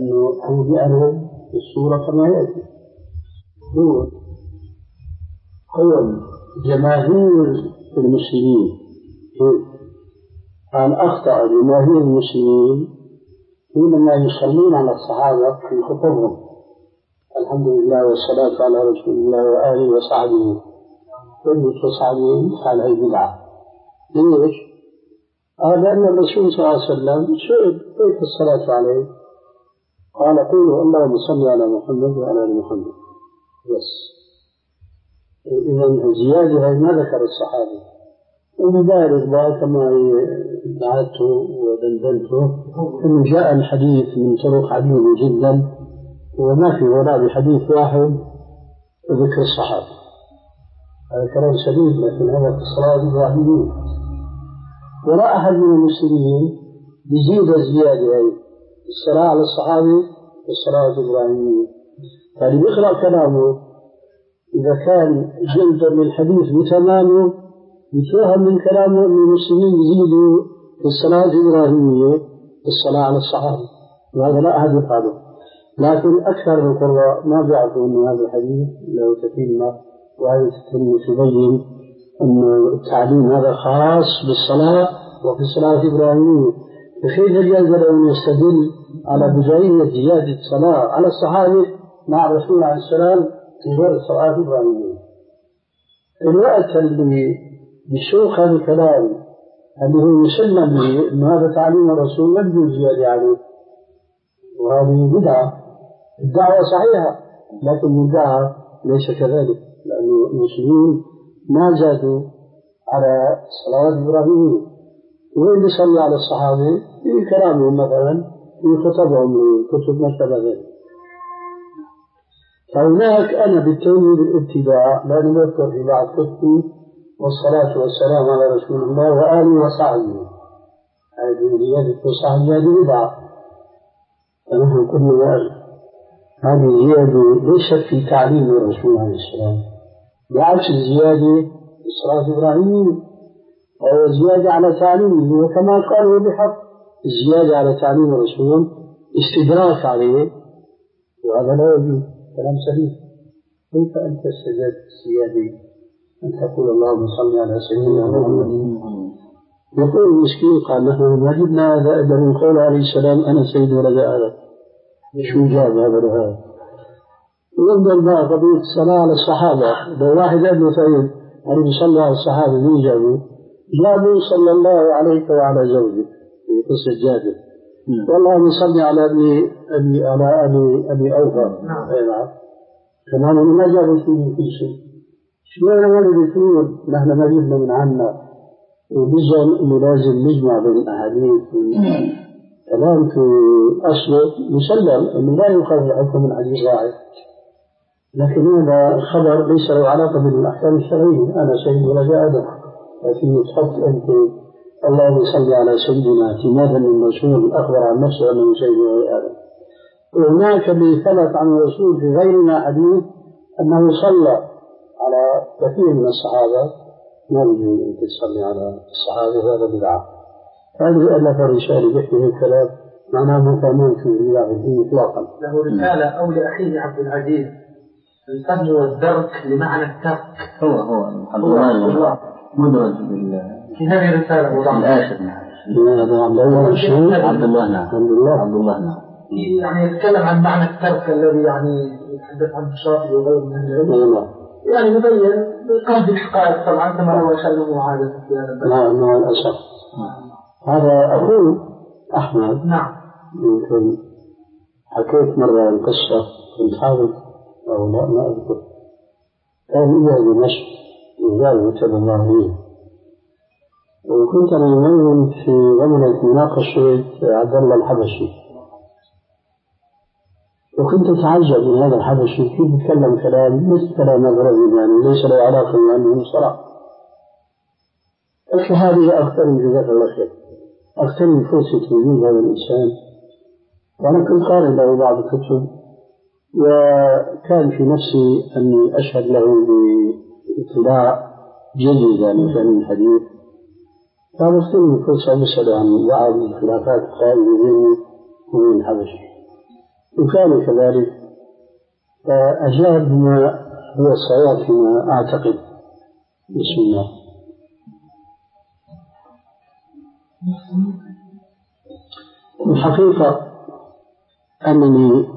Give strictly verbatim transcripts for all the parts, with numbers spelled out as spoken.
لأنه أنبئنا الصورة كما يأتي. هو هو جماهير المسلمين أن أخطأ جماهير المسلمين حينما يصلون على الصحابة في خطبهم الحمد لله والصلاة على رسول الله وآله وصحبه وآله وصحبه قال هي بدعة. ليش؟ قال لأن الرسول صلى الله عليه وسلم سئل كيف الصلاة عليه؟ قال قولوا اللهم صل على محمد وعلى آل محمد بس. إذا الزيادة هي ما ذكر الصحابي. وبذلك بقى كما دعته ودندنته أنه جاء الحديث من طرق عديدة جدا وما في ولا بحديث واحد ذكر الصحابة. هذا كلام سليم لكن هذا في الصلاة الإبراهيمية ولا أحد من المسلمين يزيد الزيادة يعني الصلاة على الصحابة والصلاة الإبراهيمية. فاللي يقرأ كلامه إذا كان جلدا للحديث بتمامه يتوهم من كلامه أن المسلمين يزيدوا في الصلاة الإبراهيمية الصلاة على الصحابة وهذا لا أحد يقاله. لكن أكثر القراء ما بيعرفوا أن هذا الحديث له تتمة وهذه التتمة تبين أن التعليم هذا خاص بالصلاة وفي الصلاة الإبراهيمية. فكيف يجوز له أن يستدل على بجاية زيادة الصلاة على الصحابة مع الرسول عليه السلام في غير الصلاة الإبراهيمية؟ الوقت اللي بيشوف هذا الكلام اللي هو يسلم به أن هذا تعليم الرسول لم يجوز زيادة عليه وهذه بدعة. الدعوة صحيحة لكن الدعوة ليس كذلك لأن المسلمين ما زادوا على الصلاة الإبراهيمية. وين بيصلي على الصحابة في كلامهم مثلا في خطبهم من كتب ما شابه ذلك. فهناك أنا بالتوحيد الابتداء لا نذكر في بعض كتبي والصلاة والسلام على رسول الله وآله وصحبه هذه زيادة وصحبه هذه بدعة. فنحن كنا نعرف هذه زيادة ليست في تعليم الرسول عليه السلام بعكس الزيادة في الصلاة الإبراهيمية أو زيادة على تعليمه. وكما قالوا بحق الزيادة على تعليم الرسول استدراك عليه وهذا لا يجوز كلام سليم. كيف أنت استجدت الزيادة أن تقول اللهم صل على سيدنا محمد؟ يقول المسكين قال نحن وجدنا هذا إلا من قول عليه السلام أنا سيد ولد آدم. شو جاب هذا لهذا؟ وننظر بقى قضية الصلاة على الصحابة. لو واحد قال له طيب أنا بصلي على الصحابة مين جابوا؟ جابوا صلى الله عليك وعلى زوجك في قصة جابر. والله نصلي على أبي أبي على أبي أبي أوفى. نعم. كمان ما جابوا شيء من كل شيء. شو أنا ولد يقول نحن ما جبنا من عنا وبزعم إنه لازم نجمع بين الأحاديث. كلام في أصله مسلم إنه لا يؤخذ الحكم من حديث واحد. لكن هذا خبر ليس له علاقة بالأحكام الشرعية. أنا سيد ولد آدم لكن تحط أنت اللهم صل على سيدنا اعتمادا من الرسول أخبر عن نفسه أنه سيد ولد آدم. وهناك اللي ثبت عن الرسول في غيرنا حديث أنه صلى على كثير من الصحابة. ما يجوز أن تصلي على الصحابة هذا بدعة. هذه ألف الرسالة يحكي الكلام معناه مفهوم في الله الدين إطلاقا. له رسالة أو لأخيه عبد العزيز الفن والدرك لمعنى الترك. هو هو الله مدرج بال في هذه الرسالة وضع الآخر. هذا عبد الله عبد الله نعم عبد الله عبد الله نعم يعني يتكلم عن معنى الترك الذي يعني يتحدث عن الشافعي وغيره من العلم. يعني مبين بقصد الحقائق طبعا كما هو شأنه وعادة في هذا البلد. نعم مع الأسف. هذا أخوه أحمد. نعم. يمكن حكيت مرة القصة كنت حاضر أو لا ما أذكر. كان إياه دمشق وقال وتب الله عليه. وكنت أنا يومين في غمرة مناقشة عبد الله الحبشي. وكنت أتعجب من هذا الحبشي كيف يتكلم كلام مثل كلام الرجل يعني ليس له علاقة بأنه صلاة. قلت هذه أغتنم جزاك الله خير. أغتنم فرصة وجود هذا الإنسان. وأنا كنت قارئ له بعض الكتب وكان في نفسي أني أشهد له باطلاع جيد يعني في علم الحديث. فأغتنم فرصة أسأل عن بعض الخلافات القائمة بيني وبين الحبشي. وكان كذلك فأجاب بما هو الصواب فيما أعتقد. بسم الله. الحقيقة أنني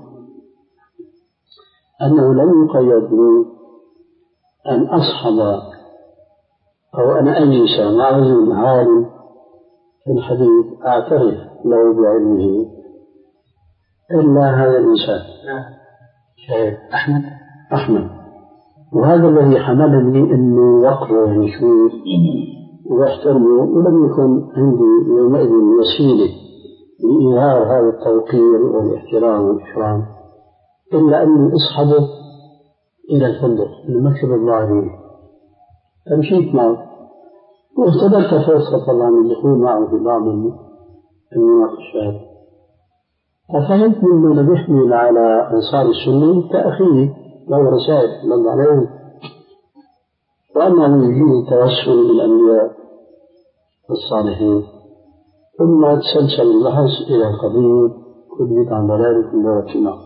أنه لم يقيد لي أن أصحب أو أن أجلس مع رجل عالم في الحديث أعترف له بعلمه إلا هذا الإنسان شيخ أحمد أحمد وهذا الذي حملني أني وقفه مشهور واحترمه، ولم يكن عندي يومئذ وسيلة لإظهار هذا التوقير والاحترام والإكرام إلا أني أصحبه إلى الفندق المكتب الظاهري، فمشيت معه واختبرت فرصة طبعا الدخول معه في بعض المناقشات، ففهمت منه أنه يحمل على أنصار السنة كأخيه له رسائل رد عليهم، وأنه يجيء التوسل بالأنبياء الصالحين. ثم تسلسل البحث إلى قضية كل بدعة ضلالة في دورة النار،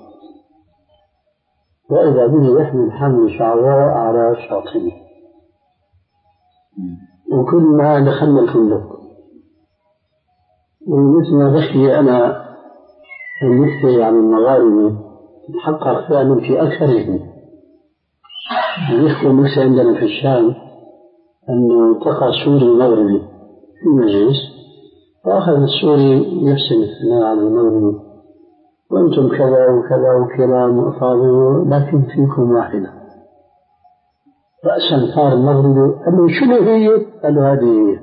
وإذا به يحمل حمل شعواء على شاطئه، وكلنا دخلنا الفندق ومثل ما بحكي أنا المفتي عن المغاربة تتحقق فعلا في أكثرهم. يذكر مثل عندنا في الشام أنه التقى سوري مغربي في مجلس، فأخذ السوري يحسن الثناء على المغربي، وأنتم كذا وكذا وكلام وأفاضل لكن فيكم واحدة. رأسا صار المغربي قال له شنو هي؟ قال له هذه هي.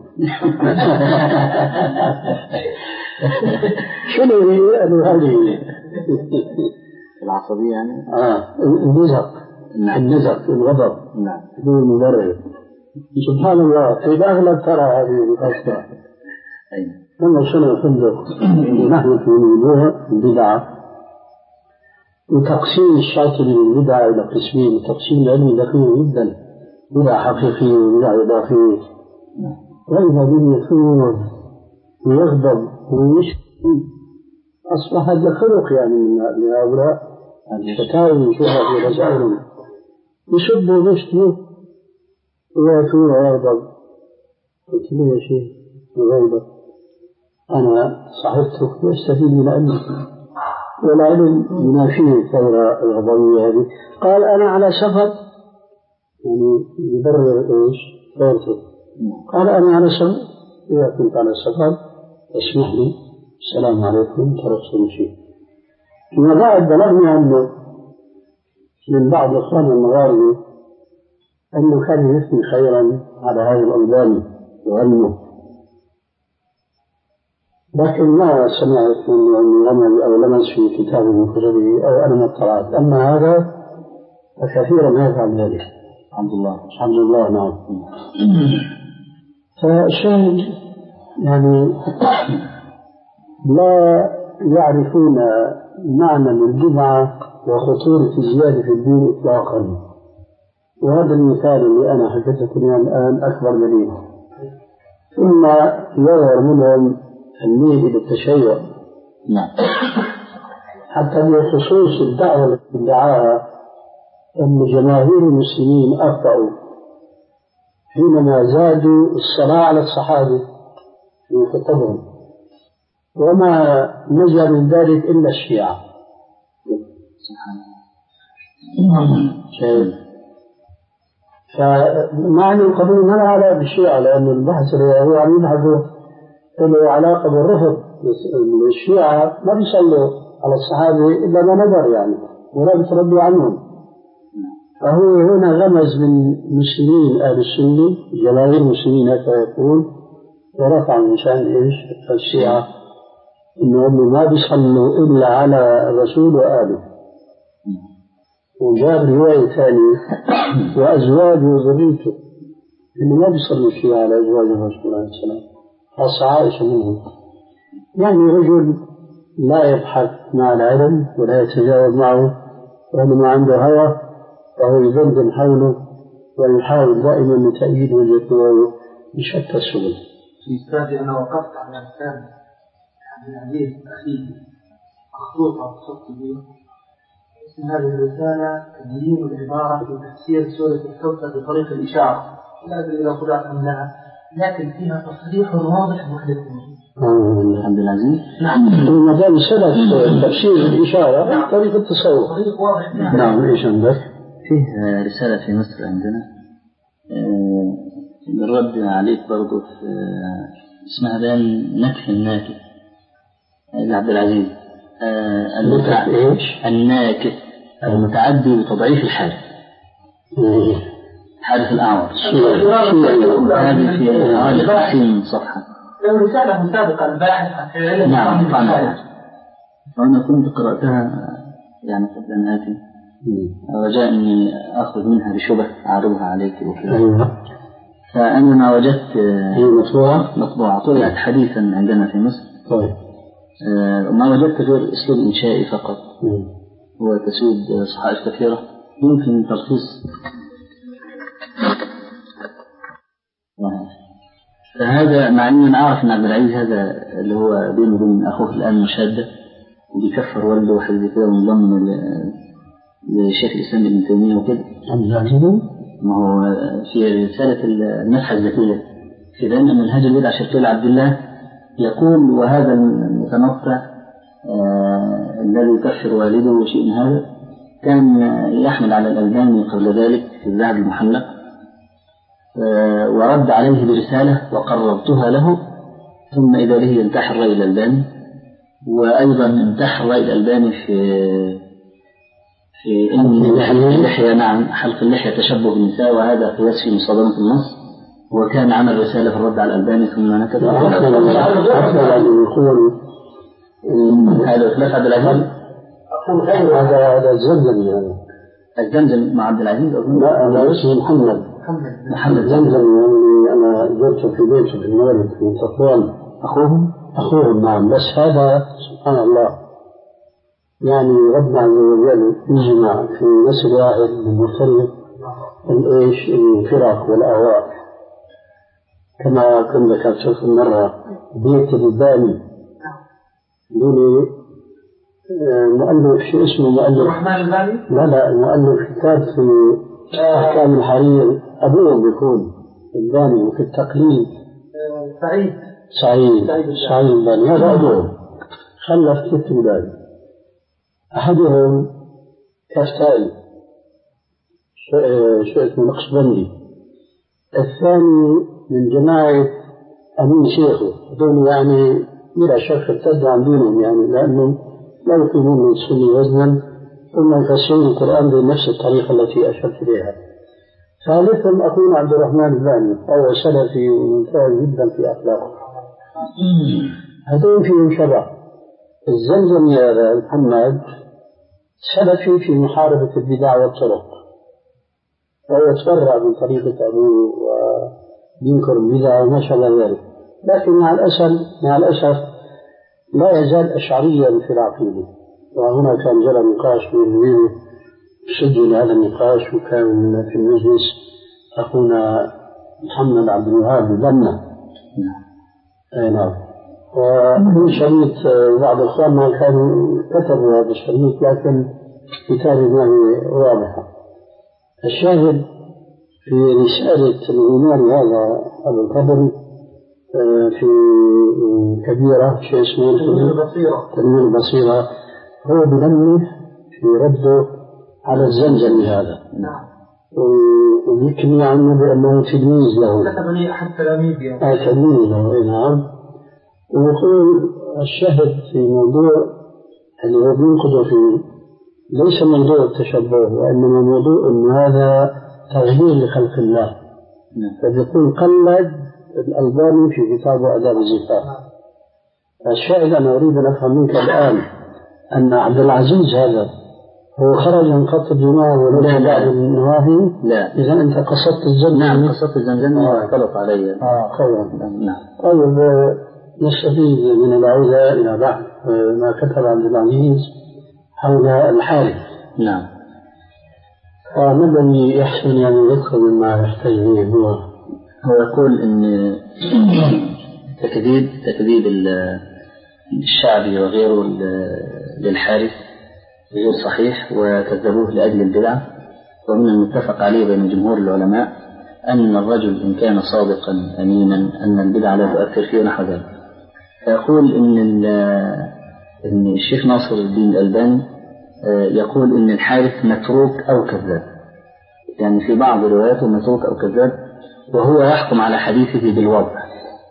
شنو هي؟ قال له هذه هي. العصبية يعني؟ آه النزق. نعم. النزق الغضب. نعم. بدون مبرر. سبحان الله إذا أغلب ترى هذه الأشياء. أيوة. لما وصلنا الفندق ونحن في موضوع البدعة وتقسيم الشاطئ من البدعة إلى قسمين، وتقسيم العلم دقيق جدا، بدعة حقيقية وبدعة إضافية. وإذا به يثور ويغضب ويشكي أصبح هذا خلق يعني من هؤلاء الشتاوي وشهرة في رسائلهم، يسبوا ويشتموا ويثور ويغضب. قلت له يا شيخ وغيبة أنا صاحبتك وأستفيد من علمك، والعلم ينافيه الثورة الغضبية هذه. قال أنا على سفر، يعني يبرر إيش ثورته. قال أنا على سفر، إذا كنت على سفر اسمح لي، السلام عليكم، تركت المشي. فيما بعد بلغني عنه من بعض إخوان المغاربة أنه كان يثني خيرا على هذا الألباني وعلمه، لكن ما سمعت من عمل أو لمس في كتاب من كتبه أو أنا ما اطلعت. أما هذا فكثيرا ما يفعل ذلك. الحمد لله. الحمد لله. نعم. فالشاهد يعني لا يعرفون معنى البدعة وخطورة الزيادة في الدين إطلاقا، وهذا المثال اللي أنا حكيته الآن أكبر دليل. ثم يظهر منهم الميل إلى التشيع. نعم. حتى بخصوص الدعوة التي ادعاها أن جماهير المسلمين أخطأوا حينما زادوا الصلاة على الصحابة في خطبهم، وما نجا من ذلك إلا الشيعة. سبحان الله. فمعنى القضية ما لها بالشيعة، لأن البحث اللي هو عم يبحثه له علاقة بالرفض. الشيعة ما بيصلوا على الصحابة إلا ما نظر يعني، ولا بيتردوا عنهم. فهو هنا غمز من مسلمين أهل السنة، جماهير المسلمين هكذا يقول، ورفع من شأن إيش الشيعة إنهم ما بيصلوا إلا على الرسول وآله. وجاب رواية ثانية وأزواجه وذريته، إنه ما بيصلوا الشيعة على أزواج الرسول عليه السلام، خاصة عائشة منهم. يعني رجل لا يبحث مع العلم ولا يتجاوب معه، وإنما عنده هوى، وهو يدندن حوله ويحاول دائما لتأييد وجهة نظره بشتى السبل. في إثبات أنا وقفت على كتاب عن الحديث أخيه مخطوطة خط به اسم هذه الرسالة تبيين العبارة في تفسير سورة الكوثر بطريق الإشارة، لا أدري إذا خدعت منها، لكن فيها تصريح واضح محدث. عبد العزيز نعم ما دام سلف تفسير الإشارة طريق التصور طريق واضح. نعم إيش عندك؟ فيه رسالة في مصر عندنا بالرد عليك برضو في اسمها بيان نكح الناكف لعبد العزيز. المتع... الناكف المتعدي بتضعيف الحادث حادث الأعور. هذه في حوالي خمسين صفحة. لو رسالة مسابقة الباحث عن فعل. نعم طبعا. وأنا كنت قرأتها يعني قبل أن آتي رجاء أني أخذ منها بشبه أعرضها عليك وكذا. فأنا ما وجدت هي مطبوعة مطبوعة طلعت حديثا عندنا في مصر. طيب. آه ما وجدت غير أسلوب إنشائي فقط وتسود صحائف كثيرة يمكن تلخيص. فهذا مع أني أعرف أن عبد العزيز هذا اللي هو بينه وبين أخوه الآن مشادة وبيكفر والده وحد كده ومنضم للشيخ الإسلام ابن تيمية وكده. ما هو في رسالة النفحة الذكية في بيان أن الهجر البدع الشركية لعبد الله يقول وهذا المتنطع آه الذي يكفر والده وشيء من هذا كان يحمل على الألباني قبل ذلك في الذهب المحلق آه ورد عليه برسالة وقررتها له ثم إذا به ينتحر رأي الألباني وأيضا انتحر رأي الألباني في في إن حلق اللحية نعم حلق اللحية تشبه بالنساء وهذا قياس في مصادمة النص وكان عمل رسالة في الرد على الألباني ثم نكت هذا خلاف عبد العزيز هذا هذا الزمزم يعني الزمزم مع عبد العزيز لا أنا اسمي محمد محمد زمزم يعني أنا زرته في بيته في المغرب في صفوان أخوهم أخوهم نعم بس هذا سبحان الله يعني ربنا عز وجل يجمع في نسل واحد من مختلف الإيش الفرق والأهواء كما كنت ذكرت مرة بيت الباني دوني مؤلف شيء اسمه مؤلف الرحمن الباني لا لا مؤلف كتاب في أحكام الحرير أبوه بيكون الباني وفي التقليد سعيد سعيد سعيد الباني هذا أبوه خلف ست أولاد أحدهم كافتائي شو اسمه نقشبندي الثاني من جماعة أمين شيخه دون يعني بلا شك ارتدوا عن دينهم يعني لأنهم لا يقيمون من السنة وزنا ثم يفسرون القرآن بنفس الطريقة التي أشرت إليها. ثالثهم أخونا عبد الرحمن الباني وهو سلفي وممتاز جدا في أخلاقه. هذول فيهم شبه. الزمزم يا محمد سلفي في محاربة البدع والطرق وهو يتبرع من طريقة أبوه وينكر البدع وما شابه ذلك لكن مع الأسف مع الأسف لا يزال أشعريا في العقيدة وهنا كان جرى نقاش بين وبينه سجل هذا النقاش وكان في المجلس أخونا محمد عبد الوهاب بنا أي نعم ومن شريط بعض إخواننا كانوا كتبوا هذا الشريط لكن كتابه ما هي واضحة. الشاهد في رسالة الإمام هذا أبو القدر في كبيرة شيء اسمه تنوير البصيرة هو بنمه في رده على الزمزم هذا ويكني عنه بأنه تلميذ له كتب لي أحد تلاميذ يعني تلميذ له نعم ويقول الشاهد في موضوع اللي هو بينقضه فيه ليس موضوع التشبه وإنما موضوع أن هذا تغيير لخلق الله فبيقول قلد الألباني في كتابه آداب الزفاف. الشاهد أنا أريد أن أفهم منك الآن أن عبد العزيز هذا هو خرج من خط الجماعة وليس بعد النواهي لا إذا أنت قصدت الزمزم نعم قصدت الزمزم واختلط علي آه خيرا نعم طيب نستفيد من العودة إلى بعض ما كتب عبد العزيز حول الحالة نعم فما الذي يحسن يعني يذكر مما يحتاج إليه هو هو يقول إن تكذيب تكذيب الشعبي وغيره للحارث غير صحيح وكذبوه لأجل البدعة. ومن المتفق عليه بين جمهور العلماء أن الرجل إن كان صادقا أمينا أن البدعة لا تؤثر فيه نحو ذلك. فيقول إن, إن الشيخ ناصر الدين الألباني يقول إن الحارث متروك أو كذاب، يعني في بعض رواياته متروك أو كذاب، وهو يحكم على حديثه بالوضع.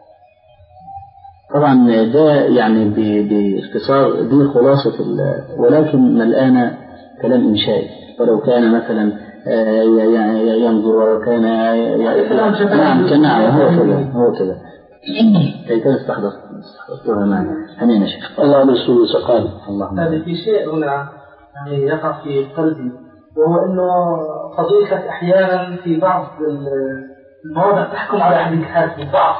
طبعا ده يعني باختصار دي خلاصة، ولكن ملآن كلام إنشائي. ولو كان مثلا ينظر ولو كان نعم كنعم هو كذا هو كذا كي كان استحضر استحضرتها معنا. هنينا شيخ الله نسوي سقال. هذا في شيء هنا يعني يقع في قلبي، وهو إنه فضيلة أحيانا في بعض المواضع تحكم على أحد الحالات في بعض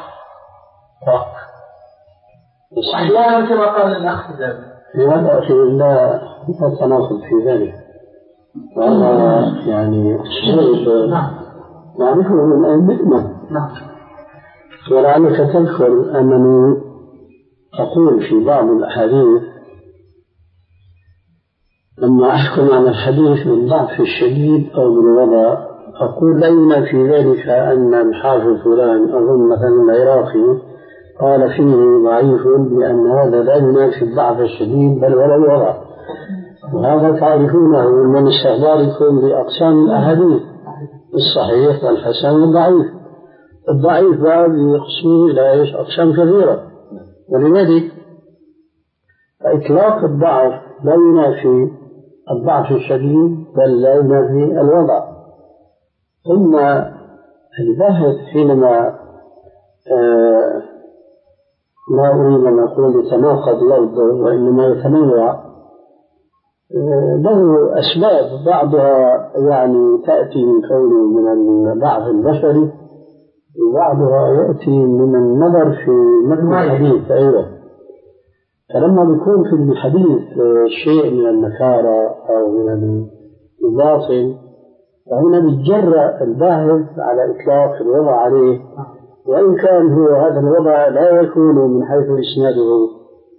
أحيانا كما قال الأخ ذلك. لماذا أخي لا تناقض في ذلك؟ وهذا يعني شيء نعرفه من أئمتنا. ولعلك تذكر أنني أقول في بعض الأحاديث لما أحكم على الحديث بالضعف الشديد أو بالوضع أقول لينا في ذلك أن الحافظ فلان أظن مثلا العراقي قال فيه ضعيف لأن هذا لا ينافي الضعف الشديد بل ولا الوضع. وهذا تعرفونه من استخباركم بأقسام الأحاديث الصحيح والحسن والضعيف. الضعيف بعد يقسم إلى أقسام كثيرة، ولذلك إطلاق الضعف لا ينافي الضعف الشديد بل لا ينافي الوضع. ثم الباحث حينما آه لا أريد أن أقول يتناقض لفظه وإنما يتنوع له أسباب، بعضها يعني تأتي من كونه من الضعف البشري، وبعضها يأتي من النظر في متن الحديث. أيضا فلما بيكون في الحديث شيء من النكارة أو من الباطل فهنا بيتجرأ الباحث على إطلاق الوضع عليه، وإن كان هو هذا الوضع لا يكون من حيث إسناده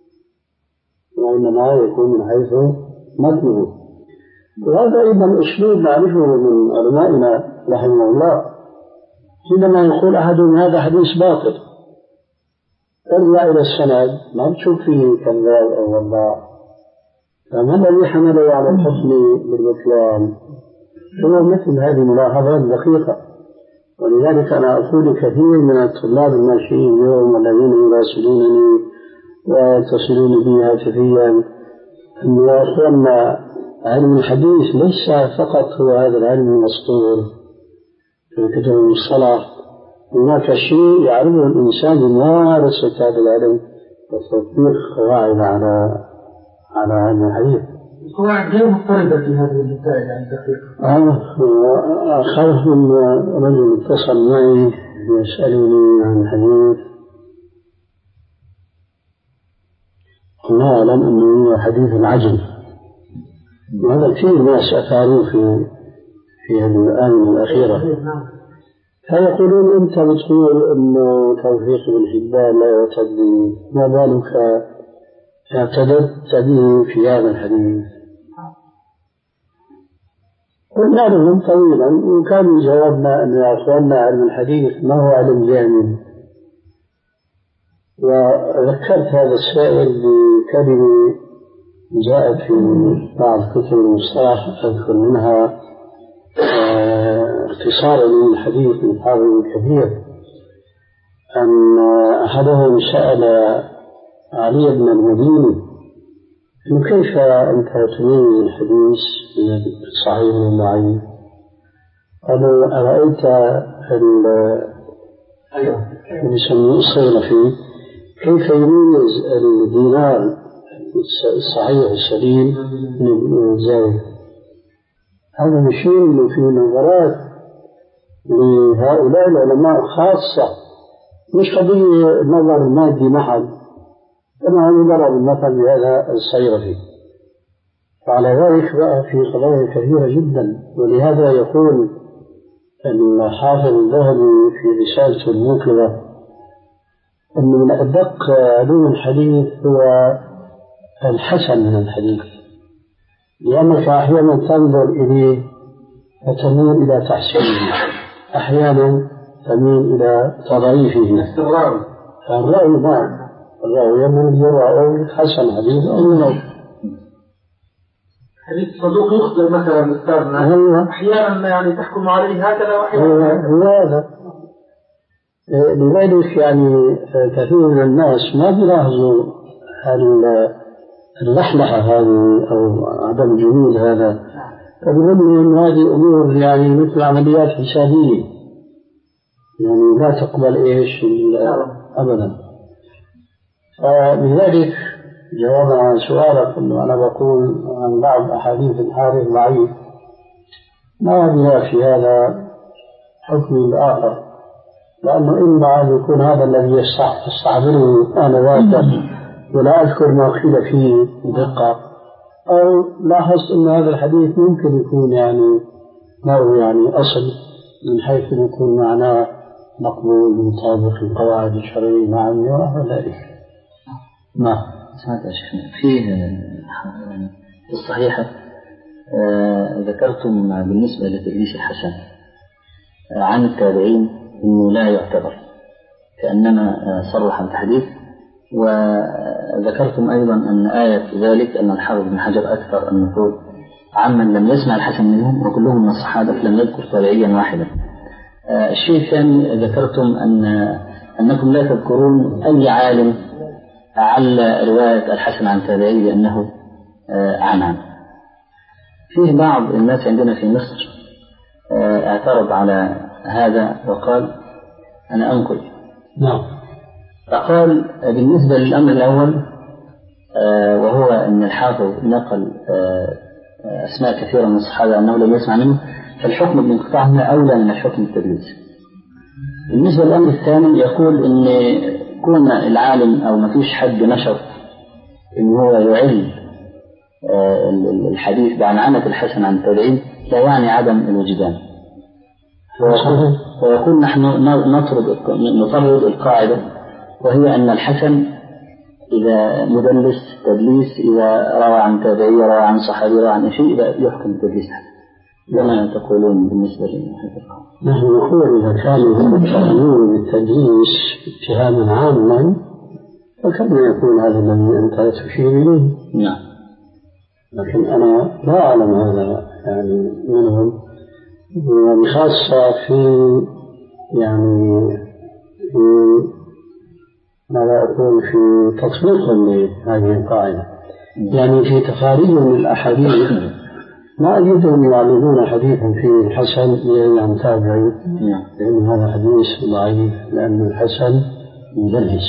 وإنما يكون من حيث متنه. وهذا أيضا أسلوب نعرفه من علمائنا رحمه الله، حينما يقول أحدهم هذا حديث باطل ارجع إلى السند ما تشوف فيه كذاب أو وضاع، فما الذي حمله على الحكم بالبطلان؟ هو مثل هذه الملاحظات دقيقة. ولذلك أنا أقول كثير من الطلاب الناشئين اليوم الذين يراسلونني ويتصلون بي هاتفيا أن يا أخوانا علم الحديث ليس فقط هو هذا العلم المسطور في كتب المصطلح، هناك شيء يعرفه الإنسان بممارسة هذا العلم وتطبيق قواعد على على علم الحديث. قواعد غير مضطردة في هذه النتائج يعني دقيقة. آه أخاف من رجل اتصل معي يسألني عن حديث لا أعلم أنه حديث العجل، وهذا كثير ناس أثاروا في في هذه الآونة الأخيرة. فيقولون أنت بتقول أن توفيق بن حبان لا يعتد به، ما بالك اعتددت به في هذا الحديث؟ قلنا لهم طويلا وكان جوابنا أن يا أخواننا علم الحديث ما هو علم جامد. وذكرت هذا السائل بكلمة جاءت في بعض كتب المصطلح أذكر منها اختصارا من الحديث من حافظ كثير أن أحدهم سأل علي بن المديني كيف أنت تميز الحديث من الصحيح من الضعيف؟ قالوا أرأيت اللي يسموه الصيرفي كيف يميز الدينار الصحيح السليم من الزاوية؟ هذا يشير في نظرات لهؤلاء العلماء خاصة، مش قضية نظر مادي محض كما نضرب المثل بهذا الصيرفي. وعلى ذلك بقى في قضايا كثيرة جدا. ولهذا يقول الحافظ الذهبي في رسالته الموقظة أن من أدق علوم الحديث هو الحسن من الحديث، لأنك أحيانا تنظر إليه فتميل إلى تحسينه، أحيانا تميل إلى تضعيفه. الراوي الرأي نعم، الرأي من يرى حسن حديث أو من حديث صدوق يخطئ مثلا أستاذنا، أحيانا يعني تحكم عليه هكذا وأحيانا هذا. لذلك يعني كثير من الناس ما بيلاحظوا اللحلحة هذه أو عدم الجمود هذا، فبظن أن هذه أمور يعني مثل عمليات حسابية، يعني لا تقبل إيش أبدا. فلذلك جوابا عن سؤالك أنه أنا بقول عن بعض أحاديث الحارث ضعيف، ما بلا في هذا حكم الآخر، لأنه إما أن يكون هذا الذي يستحضره أنا واقع ولا أذكر ما قيل فيه بدقة، أو لاحظت أن هذا الحديث ممكن يكون يعني له يعني أصل من حيث يكون معناه مقبول مطابق القواعد الشرعية مع ونحو ذلك. نعم. سمعت يا شيخنا فيه في الصحيحة آه ذكرتم بالنسبة لتدليس الحسن آه عن التابعين إنه لا يعتبر، كأنما آه صرح التحديث. وذكرتم أيضا أن آية ذلك أن الحافظ بن حجر أكثر النقول عمن لم يسمع الحسن منهم وكلهم من الصحابة لم يذكر تابعيا واحدا. آه الشيء الثاني ذكرتم أن أنكم لا تذكرون أي عالم على رواية الحسن عن تابعي لأنه آه عن عن. فيه بعض الناس عندنا في مصر آه اعترض على هذا وقال أنا أنقل. نعم. فقال بالنسبة للأمر الأول آه وهو أن الحافظ نقل آه أسماء كثيرة من الصحابة أنه لم يسمع منه، فالحكم بانقطاعها أولى من الحكم بالتدليس. بالنسبة للأمر الثاني يقول أن كون العالم أو ما فيش حد نشر إن هو يعل آه الحديث بعنعنة الحسن عن التابعين لا يعني عدم الوجدان. ويقول نحن نطرد نطرد القاعدة، وهي أن الحسن إذا مدلس تدليس إذا روى عن تابعي روى عن صحابي روى عن شيء إذا يحكم التدليس. لما تقولون بالنسبة لهذا القول؟ نحن نقول إذا كانوا يتهمون بالتدليس اتهاما عاما فكما يكون هذا الذي أنت تشير إليه. نعم. لكن أنا لا أعلم هذا يعني منهم، وخاصة في يعني في ماذا أقول في تطبيقهم لهذه القاعدة، يعني في تخاريجهم الأحاديث ما أجدهم يعلمون حديثا فيه الحسن عن تابعي، لأن هذا حديث ضعيف لأن الحسن مدلس.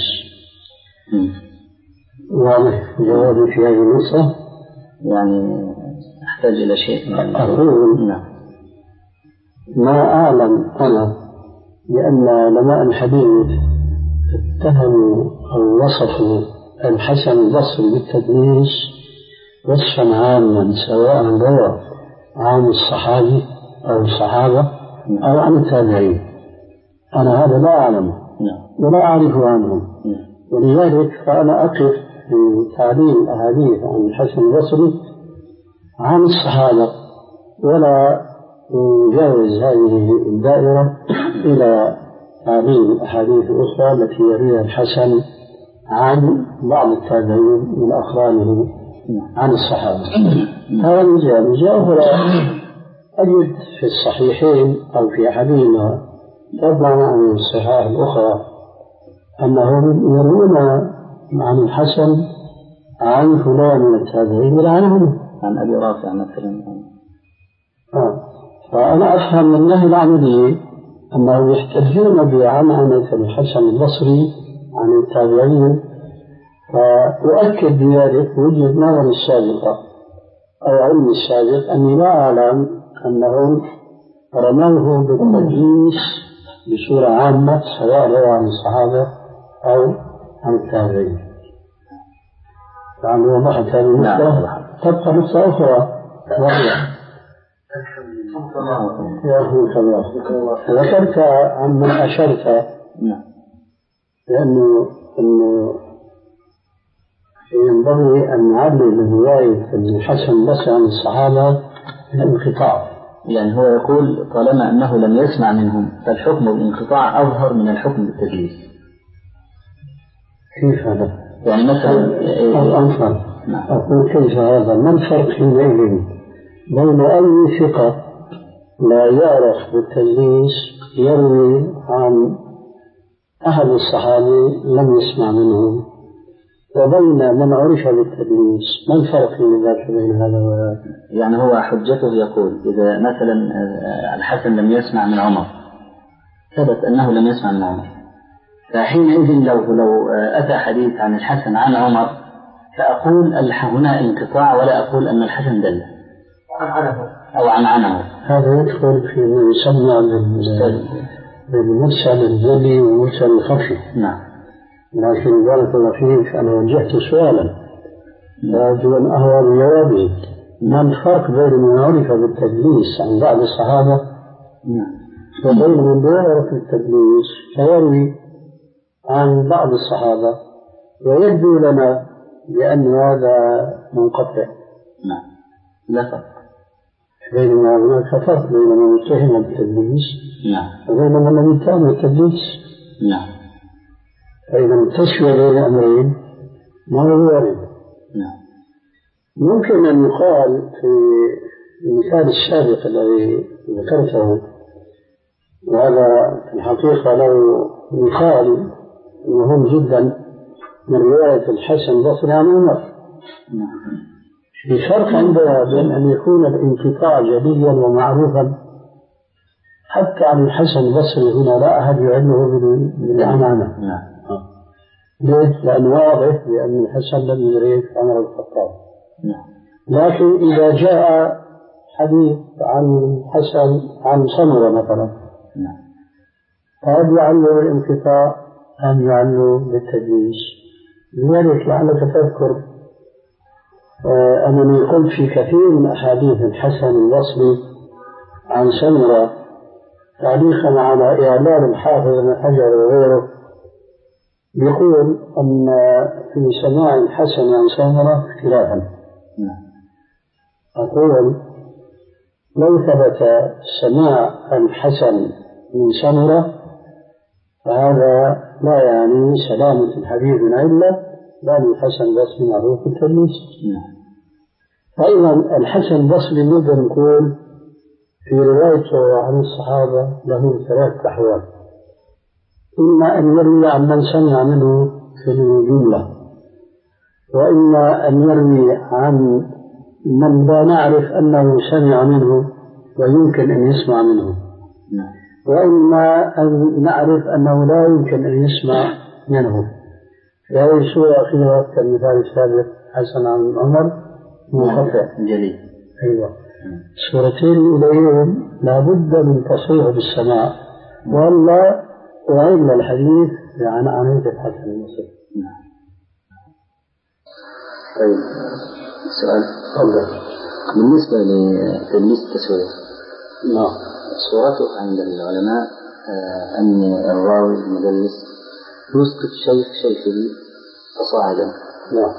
واضح جوابي في هذه النقطة؟ يعني أحتاج إلى شيء. أقول نعم. ما أعلم أنا لأن علماء الحديث اتهموا أو وصفوا الحسن البصري بالتدليس وصفا عاما سواء روى عن الصحابي أو الصحابة أو عن التابعين. أنا هذا لا أعلم ولا أعرف عنهم، ولذلك فأنا أقف في تعليل أحاديث عن الحسن البصري عن الصحابة ولا يجاوز هذه الدائرة إلى تعليل الأحاديث الأخرى التي يرويها الحسن عن بعض التابعين من أقرانه عن الصحابة. هذا الجانب. الجانب أجد في الصحيحين أو في أحدهما طبعا عن الصحاح الأخرى أنهم يروون عن الحسن عن فلان من التابعين ولا عنهم عن أبي رافع مثلا. آه. فأنا أفهم من الله العملي أنهم يحتجون بعنعنة الحسن البصري عن التابعين، فأؤكد بذلك وجهة نظري السابقة أو علمي السابق أني لا أعلم أنهم رموه بالتدليس بصورة عامة سواء روى عن الصحابة أو عن التابعين. يعني وضحت هذه النقطة. تبقى نقطة أخرى وهي يا أخي الله ذكرت عن من أشرت لأنه أنه ينبغي أن نعلم رواية الحسن البصري عن الصحابة الانقطاع. يعني هو يقول طالما أنه لم يسمع منهم فالحكم بالانقطاع أظهر من الحكم بالتدليس. كيف هذا؟ يعني مثلا أنفر أقول كيف هذا؟ ما الفرق حينئذ بين أي ثقة لا يعرف بالتدليس يروي عن أحد الصحابة لم يسمع منهم وبين من عرف بالتدليس؟ ما الفرق بين هذا وهذا؟ يعني هو حجته يقول إذا مثلا الحسن لم يسمع من عمر ثبت أنه لم يسمع من عمر، فحينئذ لو لو أتى حديث عن الحسن عن عمر فأقول هنا انقطاع ولا أقول أن الحسن دل أو عن عنه. هذا يدخل في ما يسمى بالمرسل الجلي والمرسل الخفي. نعم. لكن بارك الله فيك أنا وجهت سؤالا أرجو أن أهوى بجوابه. ما الفرق بين من عرف بالتدليس عن بعض الصحابة وبين من لا يعرف بالتدليس فيروي عن بعض الصحابة ويبدو لنا بأن هذا منقطع؟ نعم لا فرق بينما هناك فرق بين من اتهم بالتدليس نعم وبين من اتهم بالتدليس. نعم. فإذا التسوية بين الأمرين ما هو وارد. نعم. ممكن أن يقال في المثال السابق الذي ذكرته، وهذا في الحقيقة له مثال مهم جدا من رواية الحسن البصري عن عمر. في فرق عندنا بين أن يكون الانقطاع جليا ومعروفا حتى عن الحسن البصري هنا لا أحد يعلمه بالعنانة. ليش؟ لأنه واضح بأن الحسن لم يدرك عمر الخطاب. لكن إذا جاء حديث عن الحسن عن سمرة مثلا قد يعلو بالانقطاع أم يعلو بالتدليس. لذلك لعلك تذكر آه أنني قلت في كثير من أحاديث الحسن البصري عن سمرة تعليقا على إعلان الحافظ بن حجر وغيره يقول أن في سماع الحسن عن سمرة اختلافا. أقول لو ثبت سماع الحسن من سمرة فهذا لا يعني سلامة الحديث من علة، لأن الحسن البصري معروف بالتدليس. فإذا الحسن البصري نقدر نقول في روايته عن الصحابة له ثلاث أحوال: إما أن يروي عن من سمع منه في الجملة، وإما أن يروي عن من لا نعرف أنه سمع منه ويمكن أن يسمع منه، وإما أن نعرف أنه لا يمكن أن يسمع منه. في هذه الصورة الأخيرة كالمثال السابق حسن عن عمر منقطع جليل. أيوة. الصورتين إليهم لابد من تصريح بالسماع ولا وإلا الحديث عن عنيد الحسن البصري. طيب سؤال تفضل. بالنسبة لتدليس التسوية نعم صورته عند العلماء أن الراوي المدلس يسقط شيخ شيخه فصاعدا. نعم.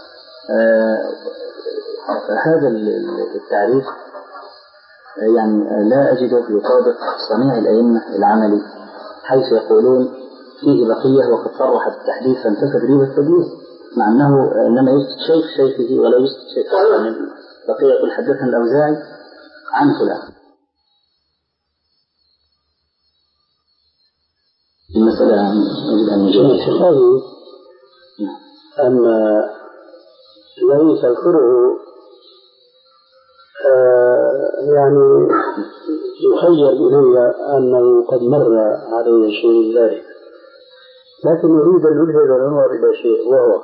هذا التعريف يعني لا أجده يطابق صنيع الأئمة العملي حيث يقولون فيه بقية وقد صرح بالتحديث فانتفت ريبة التدليس، مع أنه إنما يسقط شيخ شيخه ولا يسقط شيخ يعني بقية يقول حدثنا الأوزاعي عن فلان. المسألة أجد أن نجد اعتقادي أن الذي تذكره يعني يخيل إلي أنه قد مر علي شيء ذلك، لكن أريد أن ألفت الأمر إلى شيء، وهو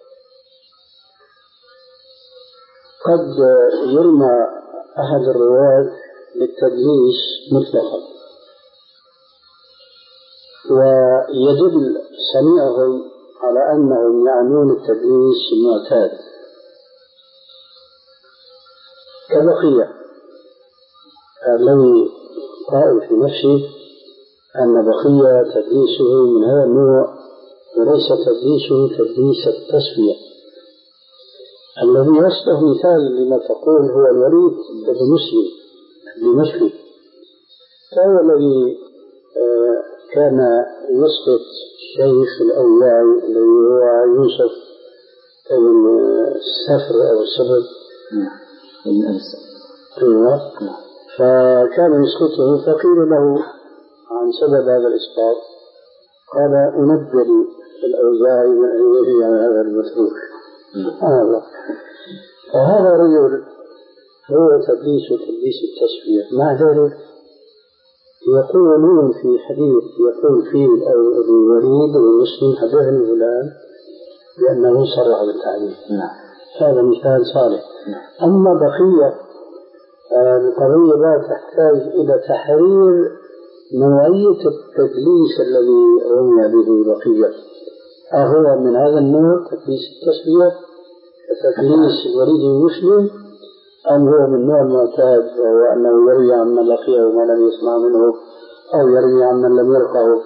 قد يرمى أحد الرواة بالتدليس مطلقا ويدل سميعهم على أنهم يعنون التدليس المعتاد كبقية الذي قائل في نفسه أن بقية تدليسه من هذا النوع وليس تدليسه تدليس التسوية. الذي يصبح مثال لما تقول هو الوليد بن مسلم دمشقي، فهو الذي كان يسقط شيخ الأولياء الذي هو يوسف بن السفر أو السبب أيوة، فكان يسقطه، فقيل له عن سبب هذا الإسقاط قال أنبل الأوزاعي من أن يجي على هذا المتروك. هذا فهذا رجل هو تدليس تدليس التسوية. مع ذلك يقولون في حديث يقول فيه الوليد ومسلم حدثني فلان بأنه صرح بالتعليم. هذا مثال صالح. أما بقية القضية لا تحتاج إلى تحرير نوعية التدليس الذي رمي به بقية، أهو من هذا النوع تدليس التسوية تدليس الوليد المسلم، أم هو من نوع المعتاد وهو أنه يروي عن من لقيه وما لم يسمع منه أو يروي عن من لم يلقه؟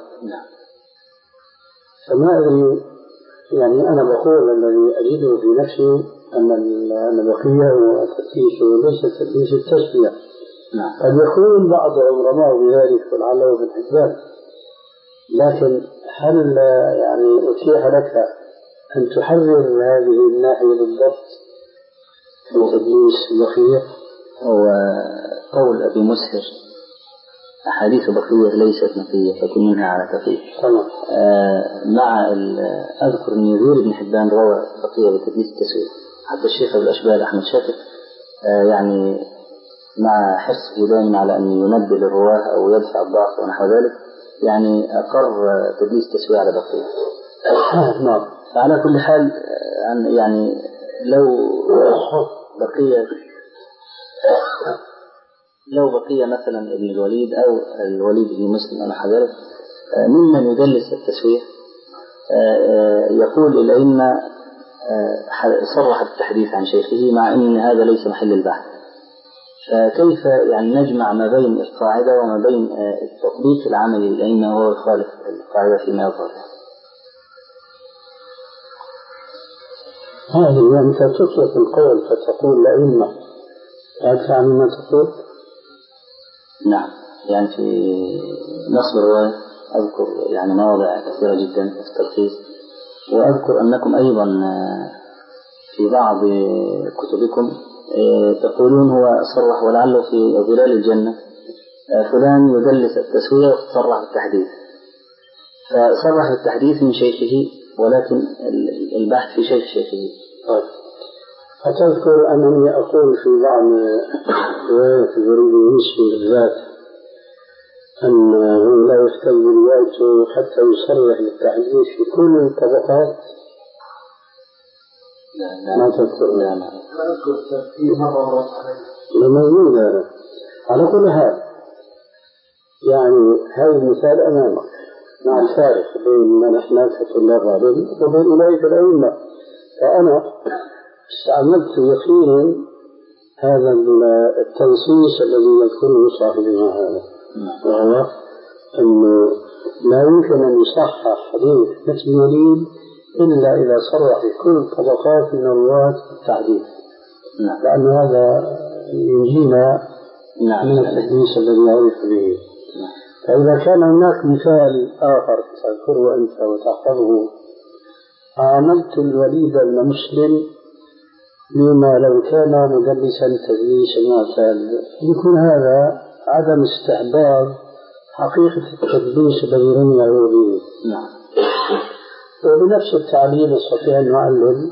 فما أدري، يعني أنا بقول الذي أجده في نفسي أن أن بقيه وتدليسه ليس تدليس التسوية. قد يكون بعض العلماء بذلك ولعله ابن حبان، لكن هل يعني أتيح لك أن تحرر هذه الناحية بالضبط في تدليس بقية؟ هو قول أبي مسهر أحاديث بقية ليست نقية فكن منها على تقية. آه مع أذكر أن يزيد بن حبان روى بقية بتدليس التسوية، حتى الشيخ أبو الأشبال أحمد شاكر آه يعني مع حرصه دائما على أن ينبل الرواه أو يدفع الضعف ونحو ذلك، يعني أقر تدليس التسوية على بقية. نعم. فعلى كل حال يعني لو بقية لو بقية مثلا ابن الوليد أو الوليد بن مسلم أو نحو ذلك ممن يدلس التسوية، يقول الأئمة صرح بالتحديث عن شيخه مع أن هذا ليس محل البحث، فكيف يعني نجمع ما بين القاعدة وما بين التطبيق العملي للأئمة وهو يخالف القاعدة فيما يظهر؟ هذه أنت تطلق القول فتقول الأئمة، هل تعلم ما تقول؟ نعم، يعني في نصب الرواية أذكر يعني مواضع كثيرة جدا في التلخيص، وأذكر أنكم أيضا في بعض كتبكم تقولون هو صرح ولعله في ظلال الجنة فلان يدلس التسوية وصرح بالتحديث، فصرح بالتحديث من شيخه ولكن البحث في شيخ شيخه. أتذكر أنني أقول في بعض رواية الوليد المسلم بالذات أنه لا يحتاج روايته حتى يصرح بالتحديث في كل الطبقات. لا لا ما تذكر؟ لا لا لا أذكر تفسير مرة لما يوجد هذا. على كل حال يعني هذا المثال أمامك مع الفارق بين نحن كطلاب علم وبين أولئك الأئمة، فأنا استعملت يقينا هذا التنصيص الذي يذكره صاحبنا هذا، وهو أنه لا يمكن أن يصحح حديث مثل الوليد إلا إذا صرح في كل طبقات من الرواة التحديث، لأن هذا ينجينا من التحديث الذي يعرف به. فإذا كان هناك مثال آخر تذكره أنت وتحفظه، عاملت الوليد بن مسلم لما لو كان مدلسا تدليسا معتاد، يكون هذا عدم استحباب حقيقة التدليس الذي رميه به. نعم. وبنفس التعليل استطيع أن نعلل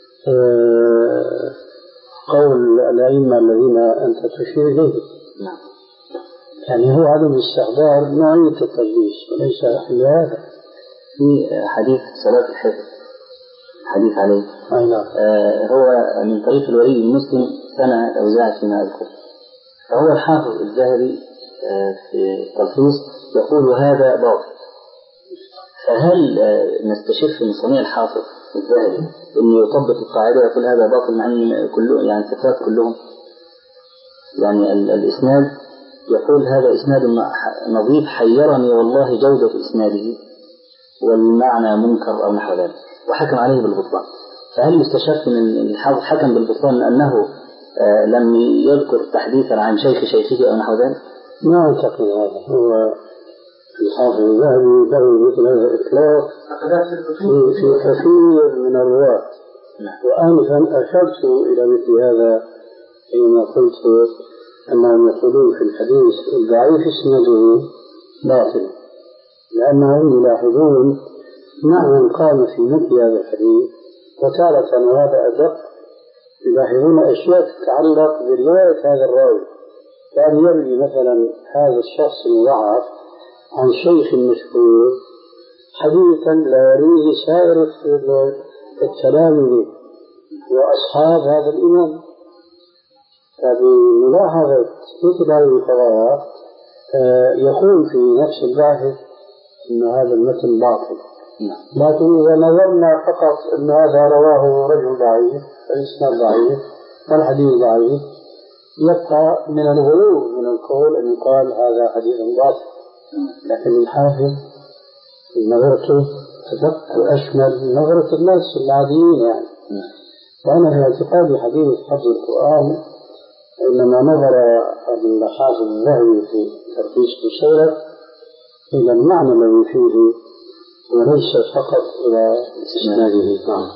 قول الأئمة الذين أنت تشير إليه. نعم. يعني هو عدم استحضار نوعية التدليس وليس هذا. في حديث صلاة الحفظ حديث عليه آه هو من طريق الوليد المسلم سنة الأوزاعي فيما أذكر، فهو الحافظ الذهبي آه في التلخيص يقول هذا باطل. فهل آه نستشف من صنيع الحافظ الذهبي أنه يطبق القاعدة ويقول هذا باطل مع أن كله يعني ثقات كلهم؟ يعني الإسناد يقول هذا إسناد نظيف حيرني والله جودة إسناده، والمعنى منكر أو نحو ذلك وحكم عليه بالبطلان، فهل يستشف من الحافظ حكم بالبطلان أنه آه لم يذكر تحديثا عن شيخ شيخه أو نحو ذلك؟ ما أعتقد هذا. هو الحافظ الذهبي له مثل هذا الإطلاق في, في كثير من الرواة، وآنفا أشرت إلى مثل هذا حينما قلت أنهم يقولون في الحديث الضعيف اسنده باطل، لأنهم يلاحظون معنى قام في مثل هذا الحديث، وتارة وهذا أدق يلاحظون أشياء تتعلق برواية هذا الراوي، كان يروي مثلا هذا الشخص المضعف عن شيخ مشهور حديثا لا يرويه سائر التلاميذ وأصحاب هذا الإمام. فبملاحظة مثل هذه القضايا يقول في نفس الباحث أن هذا المتن باطل، لكن إذا نظرنا فقط أن هذا رواه رجل ضعيف فالإسناد ضعيف والحديث ضعيف، يبقى من الغلو من القول أن يقال هذا حديث باطل. لكن الحافظ نظرته أدق وأشمل من نظرة الناس العاديين يعني. وأنا في اعتقادي حديث حفظ القرآن إنما نظر الحافظ الذهبي في تركيز السيرة إلى المعنى الذي فيه وليس فقط إلى إسناده. نعم.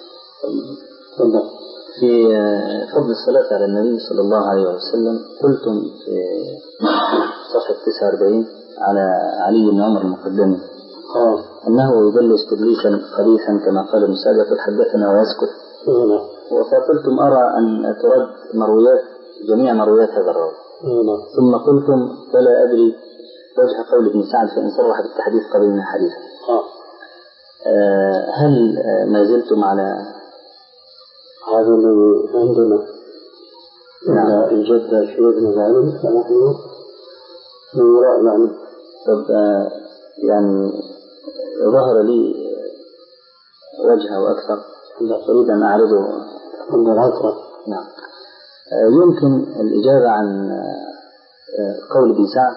في فضل الصلاة على النبي صلى الله عليه وسلم قلتم في صفحة تسعة وأربعين على علي بن عمر المقدمي آه. أنه يدلس تدليسا خبيثا كما قال ابن سعد يقول حدثنا ويسكت. آه. وفقلتم أرى أن ترد مرويات جميع مرويات هذا الراوي. آه. ثم قلتم فلا أدري وجه قول ابن سعد فإن صرح بالتحديث قبلنا حديثا. آه. آه هل ما زلتم على هذا الذي عندنا؟ نعم. إذا الجد شيخنا ذلك فنحن من وراء نعم. طب آه يعني ظهر لي وجهه وأكثر أريد أن أعرضه عند العصر. نعم. آه يمكن الإجابة عن آه قول ابن سعد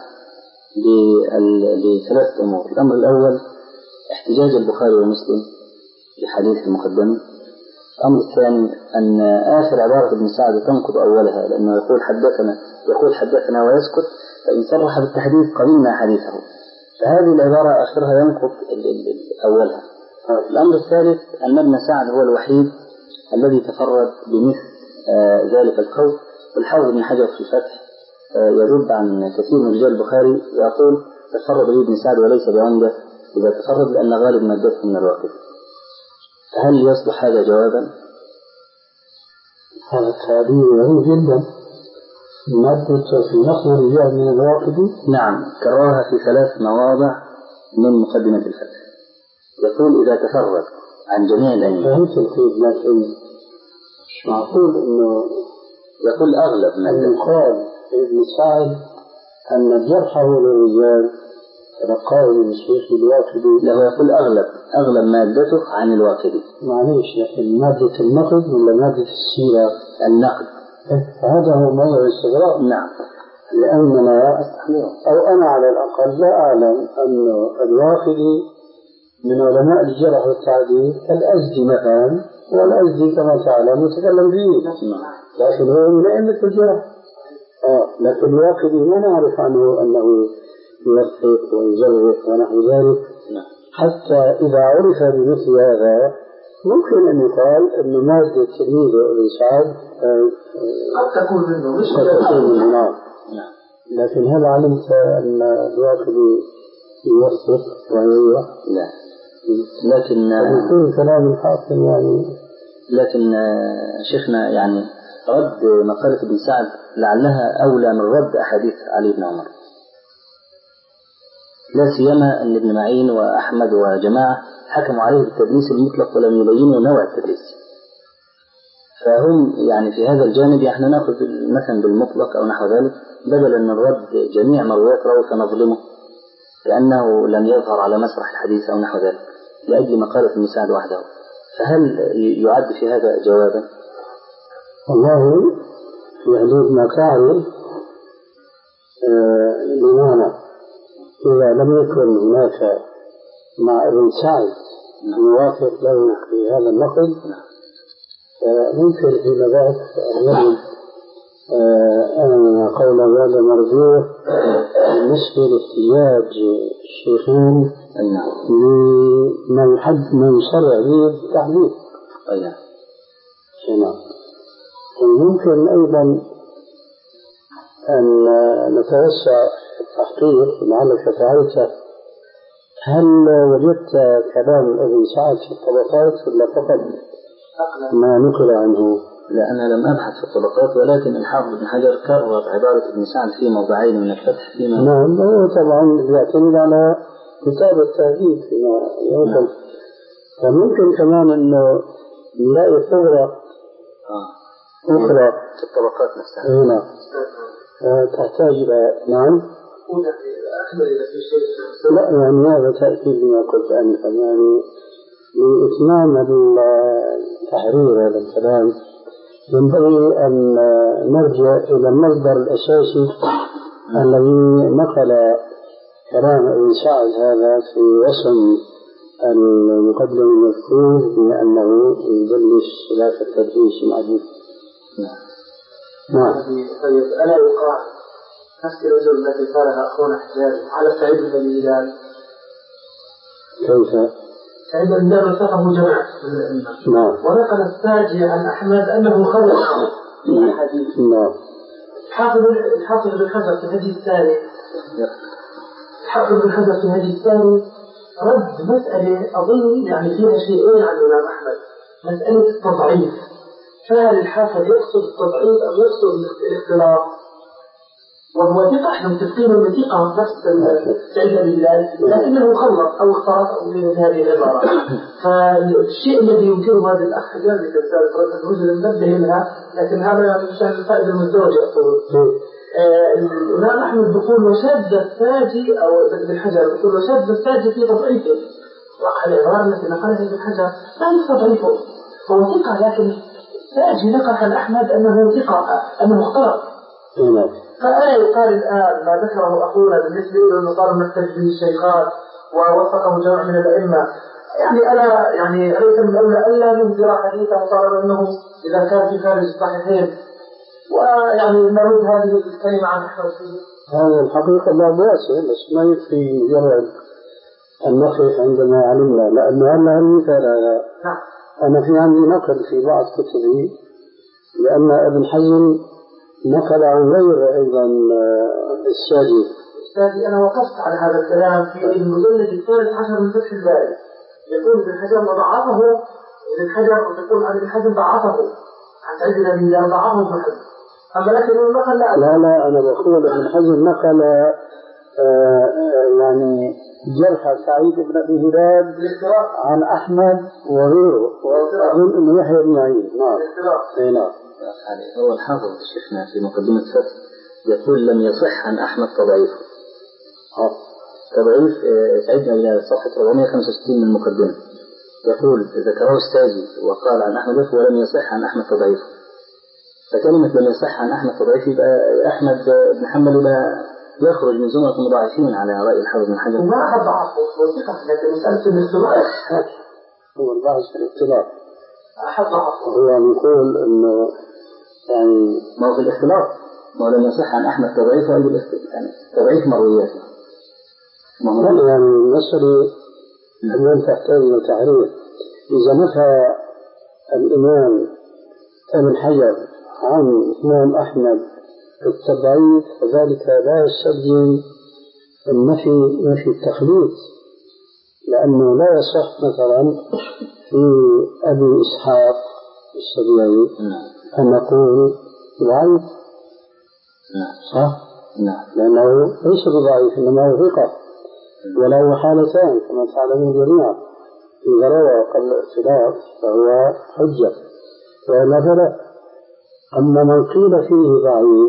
بثلاث أمور. الأمر الأول احتجاج البخاري ومسلم بحديث المقدم. الأمر الثاني أن آخر عبارة ابن سعد تنقض أولها لأنه يقول حدثنا يقول حدثنا ويسكت، فإن صرح بالتحديث قبلنا حديثه، فهذه العبارة آخرها ينقض أولها. الأمر الثالث أن ابن سعد هو الوحيد الذي تفرد بمثل آه ذلك القول، والحافظ بن حجر في الفتح آه يرد عن كثير من رجال البخاري ويقول تفرد به ابن سعد وليس بعمدة إذا تفرد لأن غالب مادته من الواقف. هل يصلح هذا جوابا؟ هذا التعبير غريب جدا. مادة في نقل الرجال من الواقف. نعم، كررها في ثلاث مواضع من مقدمة الفتح. يقول إذا تفرد عن جميع الأئمة. فهمت الكيف، لكن مش معقول إنه يقول أغلب من يقال ابن سعد أن جرحه للرجال تلقاه من الشيخ الواقدي. له يقول أغلب أغلب مادته عن الواقدي. معليش، لكن مادة النقد ولا مادة السيرة؟ النقد. هذا هو موضوع الاستغراب. نعم. لأننا أو أنا على الأقل لا أعلم أن الواقدي من علماء الجرح والتعديل كالأزدي مثلا، والأزدي كما تعلم يتكلم فيه، لكن هو من أئمة الجرح. آه لكن الواقدي ما نعرف عنه أنه يوثق ويزرق ونحو ذلك. حتى إذا عرف بمثل هذا ممكن أن يقال أن مادة تلميذه ابن سعد قد تكون منه مش من نعم. لكن هل علمت أن الواقدي يوثق ويروح؟ لا. لكن يكون كلام الحاكم يعني. لكن شيخنا يعني رد مقالة ابن سعد لعلها أولى من رد أحاديث علي بن عمر، لا سيما أن ابن معين وأحمد وجماعة حكموا عليه بالتدليس المطلق ولم يبينوا نوع التدليس. فهم يعني في هذا الجانب احنا نأخذ مثلا بالمطلق أو نحو ذلك بدلا من رد جميع مرويات راوي فنظلمه كأنه لم يظهر على مسرح الحديث أو نحو ذلك لأجل مقالة ابن سعد وحده. فهل يعد في هذا جوابا؟ والله في حدود ما تعرف بمعنى إذا لم يكن هناك مع ابن سعد موافق له في هذا النقد، فممكن في ذاك أن أن قول هذا مرجوح بالنسبة لاحتجاج الشيخين لمن حد من شرع به التحديد. نعم. وممكن أيضا أن نتوسع التحقيق لعلك فعلت. هل وجدت كلام ابن سعد في الطبقات ولا فقط ما نقل عنه؟ لا، أنا لم أبحث في الطبقات، ولكن الحافظ بن حجر كرر عبارة ابن سعد في موضعين من الفتح فيما. نعم، هو طبعا يعتمد على كتاب التهذيب فيما يوصل. فممكن كمان أنه نلاقي ثغرة آه. أخرى في الطبقات نفسها. هنا تحتاج إلى نعم. لا يعني هذا تأكيد لما قلت آنفا، يعني لإتمام التحرير هذا الكلام ينبغي أن نرجع إلى المصدر الأساسي الذي نقل كلام ابن سعد هذا في وسم المقدم المذكور بأنه يدلس خلاف التدليس المعروف. نعم. طيب ألا يقال نفس الرجل التي قالها أخونا حجاج على سعيد بن هلال؟ كيف؟ سعيد بن هلال وثقه جماعة من الأئمة. نعم. ونقل الساجي عن أحمد أنه خرج من الحديث. نعم. حافظ الحافظ بن حجر في الهدي الثاني حافظ بن حجر في الهدي الثاني رد مسألة أظن يعني فيها شيئين عن الإمام أحمد، مسألة التضعيف. فهل الحافظ يقصد التضعيف أو يقصد الاختلاط؟ وهو ثقة، احنا متفقين انه ثقة نفس سعيد بن هلال، لكنه خلط او اختلط او من هذه العبارة. فالشيء الذي ينكره هذا الاخ حجاج كرسالة الرجل منبه لها، لكن هذا مشان الفائدة المزدوجة يقول. الإمام أحمد بيقول وشد الساجي أو ابن حجر بيقول وشد الساجي في تضعيفه، وقع العبارة التي نقلها ابن حجر لا يستضعفه، هو ثقة، لكن الساجي نقل عن أحمد أنه ثقة أنه اختلط. فألا يقال الآن ما ذكره أخونا بالنسبة إلى أنه صار نحتج به الشيخات ووثقه جمع من الأئمة، يعني ألا يعني ليس من الأولى ألا ننكر حديثه وصار أنه إذا كان في خارج الصحيحين، ويعني نرد هذه الكلمة عن أحمد فيه. هذا الحقيقة لا بأس، بس ما يكفي مجرد أن نقف عندما علمنا، لأنه هذا المثال هذا أنا في عندي نقل في بعض كتبي لأن ابن حزم نقل عن غير أيضا الساجي. الساجي أنا وقفت على هذا الكلام في المجلد الثالث عشر من فتح الباري، يقول ابن حجر وضعفه ابن حجر، يقول عن ابن حزم ضعفه عن سعيد بن هلال ضعفه ابن حزم، أما لكن النقل لا لا لا أنا بقول ابن حزم نقل آه يعني جرح سعيد بن أبي هلال عن أحمد وغيره، وأظن أنه يحيى بن معين. نعم. نعم. هو الحافظ شيخنا في مقدمة فتح يقول لم يصح عن أحمد تضعيفه. تضعيف سعيد بن هلال صفحة أربعمائة وخمسة وستين من المقدمة، يقول ذكره الساجي وقال عن أحمد ولم يصح عن أحمد تضعيفه. فكلمة لم يصح عن أحمد تضعيفه يبقى أحمد بن حنبل لا يخرج من زمرة المضاعفين على رأي الحافظ بن حجر. ما أحد ضعفه وثقة، لكن مسألة الاختلاط هو البحث في الاختلاط. أحد ضعفه هو يقول إنه يعني ما هو في الاختلاط، ما لم يصح عن أحمد تضعيفه يعني تضعيف مروياته. لا يعني المسألة الآن تحتاج إلى تعريف. إذا نفى الإمام ابن حجر عن الإمام أحمد التضعيف فذلك لا يستلزم النفي نفي التخليط، لأنه لا يصح مثلا في أبي إسحاق السبيعي أن نقول ضعيف، صح؟ لأنه ليس بضعيف إنما هو ثقة، وله حالتان كما تعلمون جميعا، إذا روى قبل الاختلاط فهو حجة وإلا فلا. أما من قيل فيه ضعيف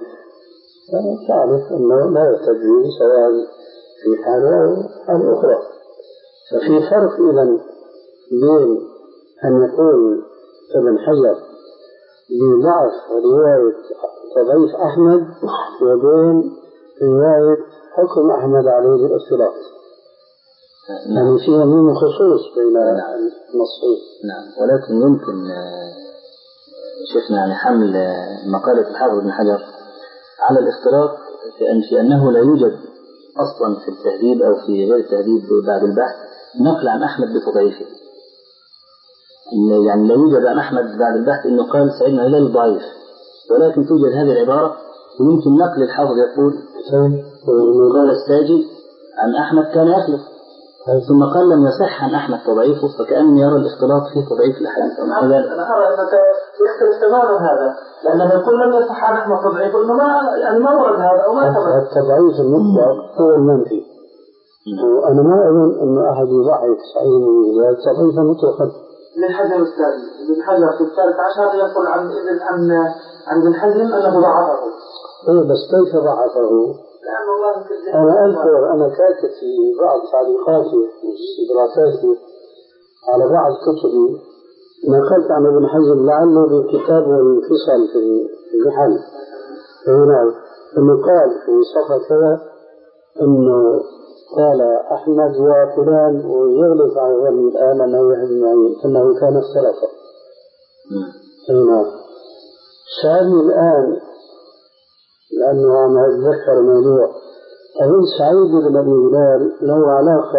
تعرف أنه لا يحتج سواء في حالة أو حالة أخرى. ففي فرق إذن بين أن يقول ابن حجر بضعف رواية تضعيف أحمد وبين رواية حكم أحمد عليه بالاختلاط. يعني فيها من خصوص بين النصين. نعم. ولكن يمكن شفنا يعني حمل مقالة الحافظ بن حجر على الافتراض في, أن في أنه لا يوجد أصلا في التهذيب أو في غير التهذيب بعد البحث نقل عن أحمد بتضعيفه. يعني لا يوجد عن أحمد بعد البحث أنه قال سعيد بن هلال ضعيف، ولكن توجد هذه العبارة ويمكن نقل الحافظ يقول قال الساجي عن أحمد كان يخلف، ثم قال لم يصح عن أحمد تضعيفه، فكأن يرى الاختلاط في تضعيف الأحاديث. أنا أرى أنك يختلف تماما هذا، لأنه يقول لم يصح عن أحمد تضعيفه إنه ما يعني ما ورد هذا أو ما ثبت. التضعيف المطلق هو المنفي، وأنا ما أظن أن أحد يضعف سعيد بن هلال تضعيفا مطلقا. من حجر الثاني ابن حجر في الثالث عشر يقول عن إذن عن عن ابن حزم أنه ضعفه. إيه بس كيف ضعفه؟ أنا أذكر أنا كاتب في بعض تعليقاتي واستدراكاتي على بعض كتبي نقلت عن ابن حزم لعله بكتاب والانفصال في المحل، هنا أنه قال في صفحة كذا أنه قال أحمد وفلان ويغلط على ظني الآن أنه يحزم أنه كان اختلفا. هنا سألني الآن لأنه أنا أتذكر الموضوع، أظن سعيد بن أبي هلال له علاقة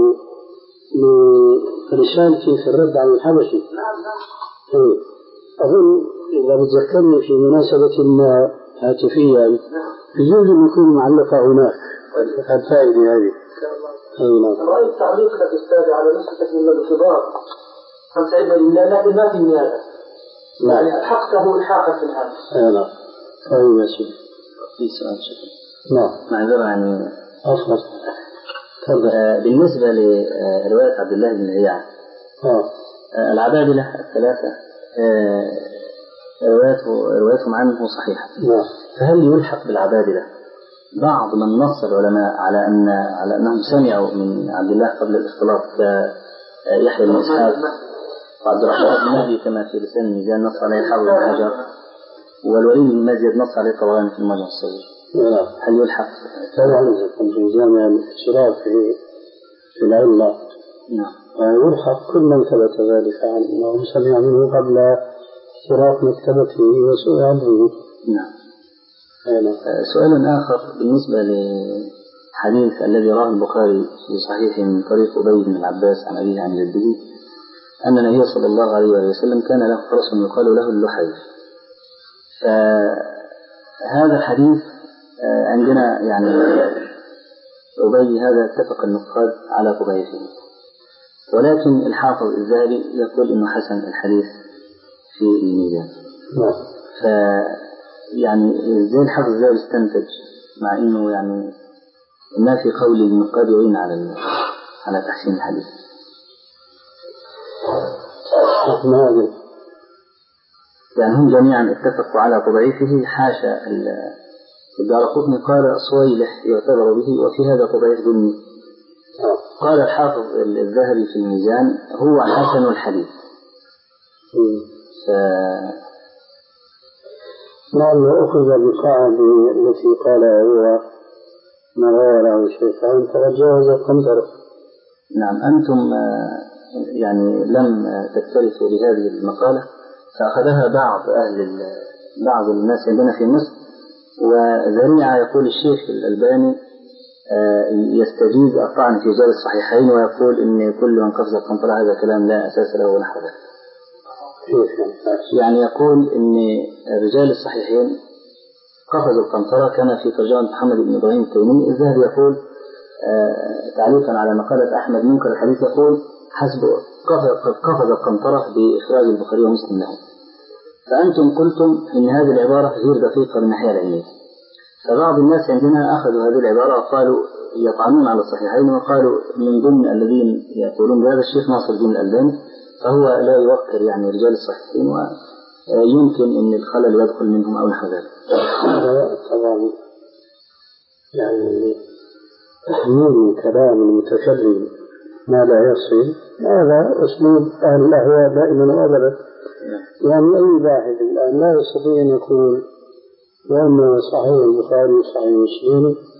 برسالتي في الرد عن الحبشي. أظن إذا بتذكرني في مناسبة ما هاتفية يجوز أن يكون معلقة هناك الفائدة هذه. رأيت تعليق لك أستاذ على نسختك من الخبار عن سعيد بن أبي هلال لكن ما في نيابة، يعني ألحقته إلحاقا في الهامش. نعم. أيوة شيء. في سؤال شكرا. نعم. معذرة يعني أفضل. آه بالنسبة لرواية عبد الله بن رياح آه. آه العبادلة الثلاثة آه روايته روايتهم عنه صحيحة. نعم. فهل يلحق بالعبادلة بعض من نص العلماء على أن على أنهم سمعوا من عبد الله قبل الاختلاط كيحيى بن إسحاق وعبد الرحمن بن مهدي كما في لسان الميزان نص عليه الحافظ بن حجر، والوليد بن مزيد نص عليه طبعا في المجمع الصغير. نعم. هل يلحق؟ طبعا إذا كنت في جامع الاشتراك في في العلة نعم يلحق كل من ثبت ذلك عنه سمع منه قبل اشتراك مكتبته وسئل عنه. نعم. سؤال آخر بالنسبة لحديث الذي رواه البخاري في صحيحه من طريق أبي بن العباس عن أبيه عن جده أن النبي صلى الله عليه وسلم كان له فرس يقال له اللحيف. فهذا الحديث عندنا يعني أبي هذا اتفق النقاد على تضعيفه، ولكن الحافظ الذهبي يقول إنه حسن الحديث في الميزان. ف يعني زي الحافظ الذهبي استنتج مع إنه يعني ما في قول النقاد يعين على على تحسين الحديث. يعني هم جميعا اتفقوا على تضعيفه حاشا الدارقطني قال صويلح يعتبر به وفي هذا تضعيف ظني. قال الحافظ الذهبي في الميزان هو حسن الحديث. ف... نعم. أخذ بالقاعدة التي قال هو مغير أو شيء فأنت تجاوز القنطرة. نعم. أنتم يعني لم تكترثوا لهذه المقالة فأخذها بعض أهل بعض الناس عندنا في مصر، وذريعة يقول الشيخ الألباني يستجيز الطعن في رجال الصحيحين ويقول إن كل من قفز القنطرة هذا كلام لا أساس له ولا حدث. يعني يقول إن رجال الصحيحين قفزوا القنطرة كما في ترجمة محمد بن إبراهيم التيمي. الذهبي يقول تعليقا على مقالة أحمد منكر الحديث يقول حسب قفز القنطرة بإخراج البخاري ومسلم له. فأنتم قلتم إن هذه العبارة غير دقيقة من الناحية العلمية، فبعض الناس عندنا أخذوا هذه العبارة وقالوا يطعنون على الصحيحين وقالوا من ضمن الذين يقولون بهذا الشيخ ناصر الدين الألباني، فهو لا يوقر يعني رجال الصحيحين ويمكن أن الخلل يدخل منهم أو نحو ذلك. طبعا يعني تحميل كلام المتكلم ما لا يصل هذا أسلوب أهل الأهواء دائما وأبدا. يعني أي باحث الآن لا يستطيع أن يقول وأن صحيح البخاري وصحيح مسلم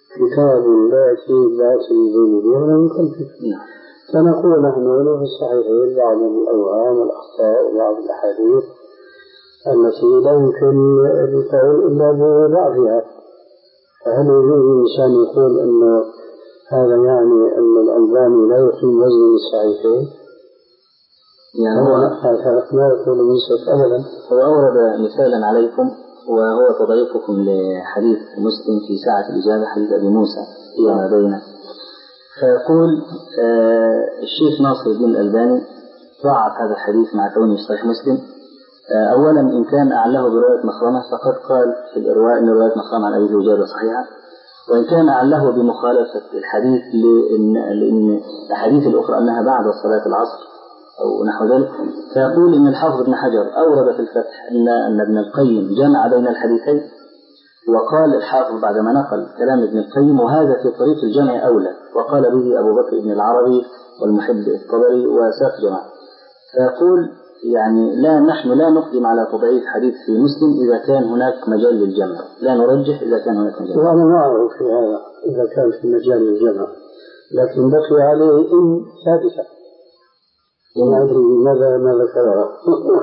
كتاب لا فيه باطل بين ولا مكلف. فنقول نحن له في الصحيحين بعض الأوهام والأخطاء وبعض الأحاديث التي لا يمكن القول إلا بضعفها. فهل يجوز الإنسان يقول أن هذا يعني أن الألباني لا يقيم وزن الصحيحين؟ يعني هو ما يقول يوسف أولا. هو أورد مثالا عليكم وهو تضعيفكم لحديث مسلم في ساعة الإجابة، حديث أبي موسى فيما بينه. فيقول آه الشيخ ناصر الدين الألباني ضعف هذا الحديث مع كونه صحيح مسلم. آه أولا إن كان أعله برواية مخرمة فقد قال في الإرواء أن رواية مخرمة عن أبي الإجابة صحيحة، وإن كان أعله بمخالفة الحديث لأن, لأن الأحاديث الأخرى أنها بعد صلاة العصر أو نحو ذلك. فيقول إن الحافظ ابن حجر أورد في الفتح أن, أن ابن القيم جمع بين الحديثين، وقال الحافظ بعدما نقل كلام ابن القيم وهذا في طريق الجمع أولى، وقال به أبو بكر بن العربي والمحب الطبري وساق جماعة. فيقول يعني لا نحن لا نقدم على تضعيف حديث في مسلم إذا كان هناك مجال للجمع، لا نرجح إذا كان هناك مجال. وأنا ما أعرف في هذا إذا كان في مجال للجمع، لكن بقي عليه إن ثابتة وما أدري ماذا ما ذكرها.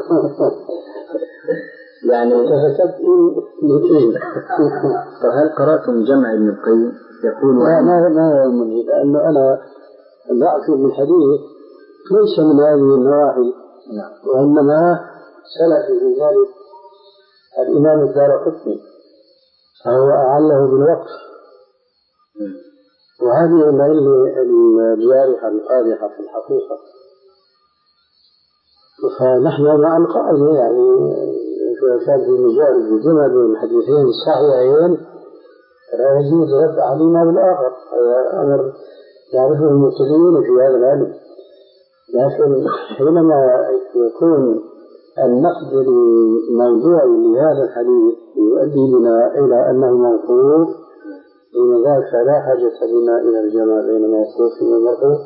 يعني كتبت إن مئتين. فهل قرأتم جمع ابن القيم يقول لا ما ما يهمني، لأنه أنا ضعف من الحديث ليس من هذه النواحي، وإنما سلف في ذلك الإمام الدارقطني فهو أعله بالوقف، وهذه العلة الجارحة القادحة في الحقيقة. فنحن مع القاعدة يعني كان في مجال الجمع بين الحديثين الصحيحين لا يجوز رد علينا بالآخر، هذا أمر يعرفه المبتدئون في هذا العلم. لكن حينما يكون النقد الموضوعي لهذا الحديث يؤدي بنا إلى أنه موقوف، إن ذلك لا حاجة بنا إلى الجمع بين موقوف ومرفوع.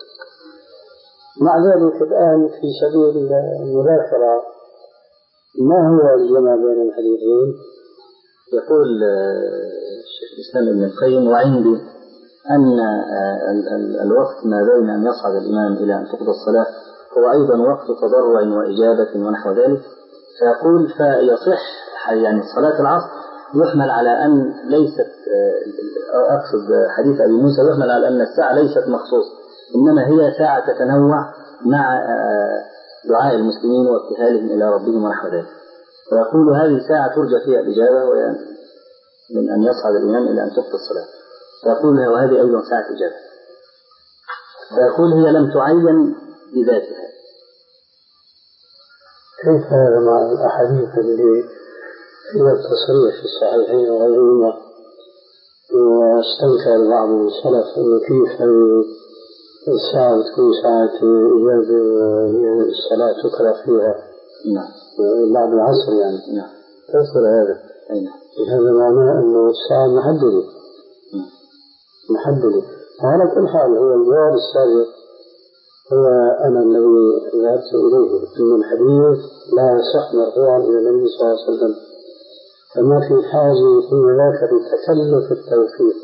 مع ذلك الآن في سبيل المذاكرة ما هو الجمع بين الحديثين؟ يقول الشيخ الإسلام ابن القيم وعندي أن الوقت ما بين أن يصعد الإمام إلى أن تقضى الصلاة هو أيضا وقت تضرع وإجابة ونحو ذلك. فيقول فيصح يعني صلاة العصر يحمل على أن ليست، أقصد حديث أبي موسى يحمل على أن الساعة ليست مخصوص، إنما هي ساعة تتنوع مع دعاء المسلمين وابتهالهم إلى ربهم ونحو ذلك. ويقول هذه ساعة ترجى فيها الإجابة من أن يصعد الإمام إلى أن تقضى الصلاة. فيقول وهذه أيضا ساعة إجابة. فيقول هي لم تعين بذاتها. كيف هذا مع الأحاديث اللي فيها التصريح في الصحيحين وغيرهما؟ واستنكر بعض السلف أنه كيف الساعة تكون ساعة إجابة وهي الصلاة تقرأ فيها نعم بعد العصر يعني. نعم تذكر هذا؟ نعم. هذا معناه أنه الساعة محددة محددة. وعلى كل حال هو الجواب السابق هو أنا الذي ذهبت إليه أن الحديث لا يصح مرفوعا إلى النبي صلى الله عليه وسلم، فما في حاجة في ذاك لتكلف التوفيق.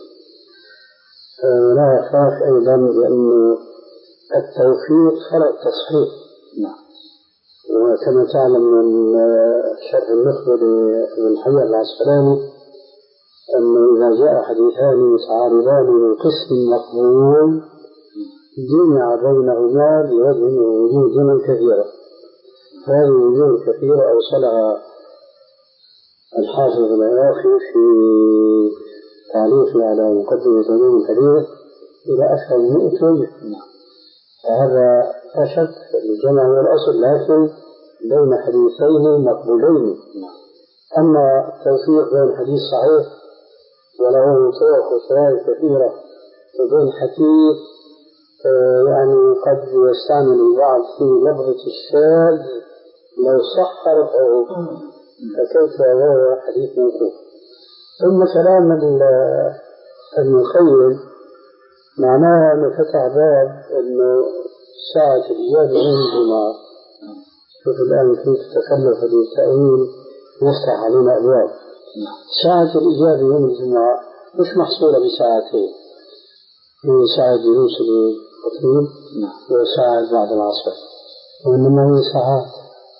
لا يخاف أيضا بأن التوفيق خلق تصحيح. نعم. وكما تعلم من شرح النخبة لابن حجر العسقلاني أنه إذا جاء حديثان متعارضان من قسم مقبول جمع بينهما بوجه من وجوه جمل كثيرة. هذه الوجوه الكثيرة أوصلها الحافظ العراقي في تعليقه على مقدمة علوم الحديث إلى أكثر من مئة وجه. فهذا لا شك الجمع هو الأصل، لكن بين حديثين مقبولين. أما التوفيق بين حديث صحيح وله طرق وشرائع كثيرة وبين حديث يعني قد يستعمل البعض في لفظة الشاذ لو صح رفعه، فكيف هو حديث موقوف. ثم كلام ابن القيم معناه أنه فتح باب أنه ساعة الإجابة يوم الجمعة. شوف الآن كيف تكلف هذه التأويل يفتح علينا أبواب. ساعة الإجابة يوم الجمعة مش محصورة بساعتين، هي ساعة جلوس الخطيب وساعة بعد العصر، وإنما هي ساعات.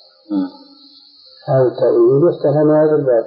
هذا التأويل يفتح لنا هذا الباب.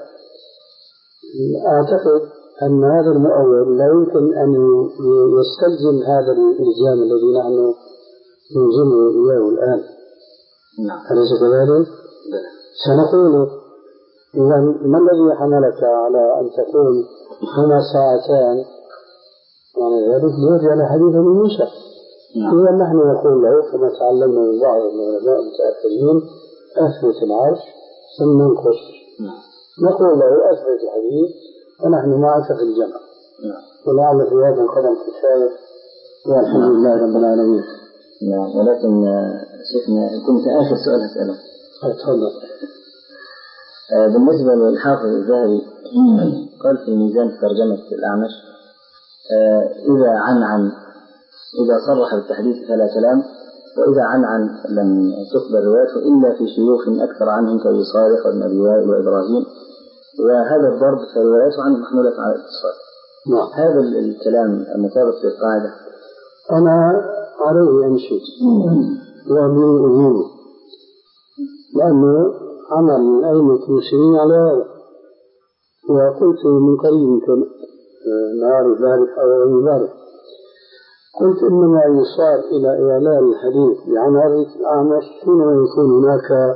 أعتقد أن هذا المؤول لا يمكن أن يستلزم هذا الإلزام الذي نحن نلزمه إياه الآن. أليس كذلك؟ سنقول إذا ما الذي حملك على أن تكون هنا ساعتان؟ يعني ذلك يرجع لحديث ابن موسى. إذا نحن نقول له كما تعلمنا من بعض العلماء المتأخرين أثبت العرش ثم ننقص. نقول له أثبت الحديث ونحن معك في الجمع. ولعل في هذا القدم كفاية والحمد لله رب العالمين. نعم. ولكن شيخنا كنت آخر سؤال أسأله. تفضل. بالنسبة للحافظ الذهبي قال في ميزان ترجمة الأعمش إذا عن عن إذا صرح بالتحديث فلا كلام، وإذا عن عن لم تقبل روايته إلا في شيوخ أكثر عنهم كأبي صالح وابن أبي وائل وإبراهيم، وهذا الضرب فروايته عنه محمولة على الاتصال. نعم. هذا الكلام المطابق للقاعدة أنا عليه أمشي وأبي أجيبه، لأنه عمل أئمة المسلمين على هذا. وقلت من قريب نهار البارح أو يوم البارح قلت إنما يصار إلى إعلان الحديث عن هذه الأعمش حينما يكون هناك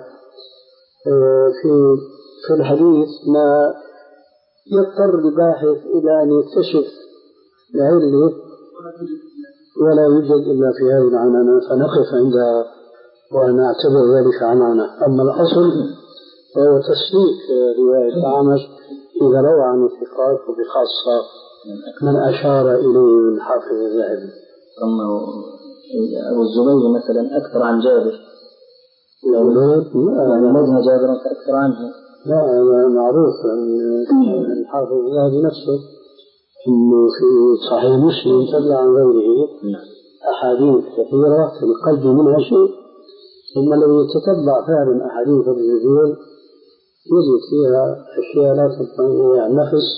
في في الحديث ما يضطر الباحث إلى أن يكتشف العلة ولا يوجد إلا في هذه العنانة، فنقف عندها ونعتبر ذلك عنانة. أما الأصل هو تسليك رواية الأعمش إذا روى عن الثقات وبخاصة من أشار إليه الحافظ الذهبي. ثم أبو الزبير مثلا أكثر عن جابر، لأن جابر أكثر عنه. لا هذا معروف أن الحافظ الذهبي نفسه إنه في صحيح مسلم تبع عن غيره أحاديث كثيرة في القلب منها شيء، ثم الذي يتتبع فعلا أحاديث ابن الزبير يجد فيها أشياء لا تطمئن النفس.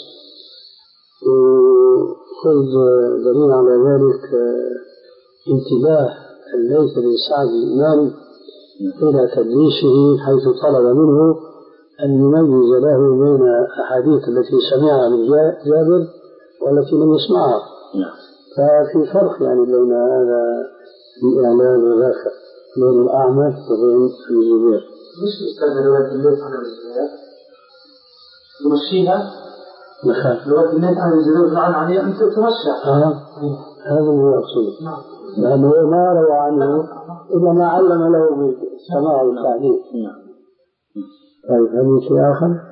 وخذ دليل على ذلك انتباه الليث بن سعد الإمام إلى تدليسه، حيث طلب منه أن يميز له بين أحاديث التي سمعها من جابر والتي لم يسمعها. ففي فرق يعني بين هذا الإعلان وذاك، بين الأعمش وبين الزبير. مش أستاذ رواية الليث عن الزبير تمشيها؟ رواية الليث عن الزبير عن عليه أن تمشى. هذا هو أقصده، لأنه ما روى عنه إلا ما علم له بالسماع والتعليم. طيب هل شيء آخر؟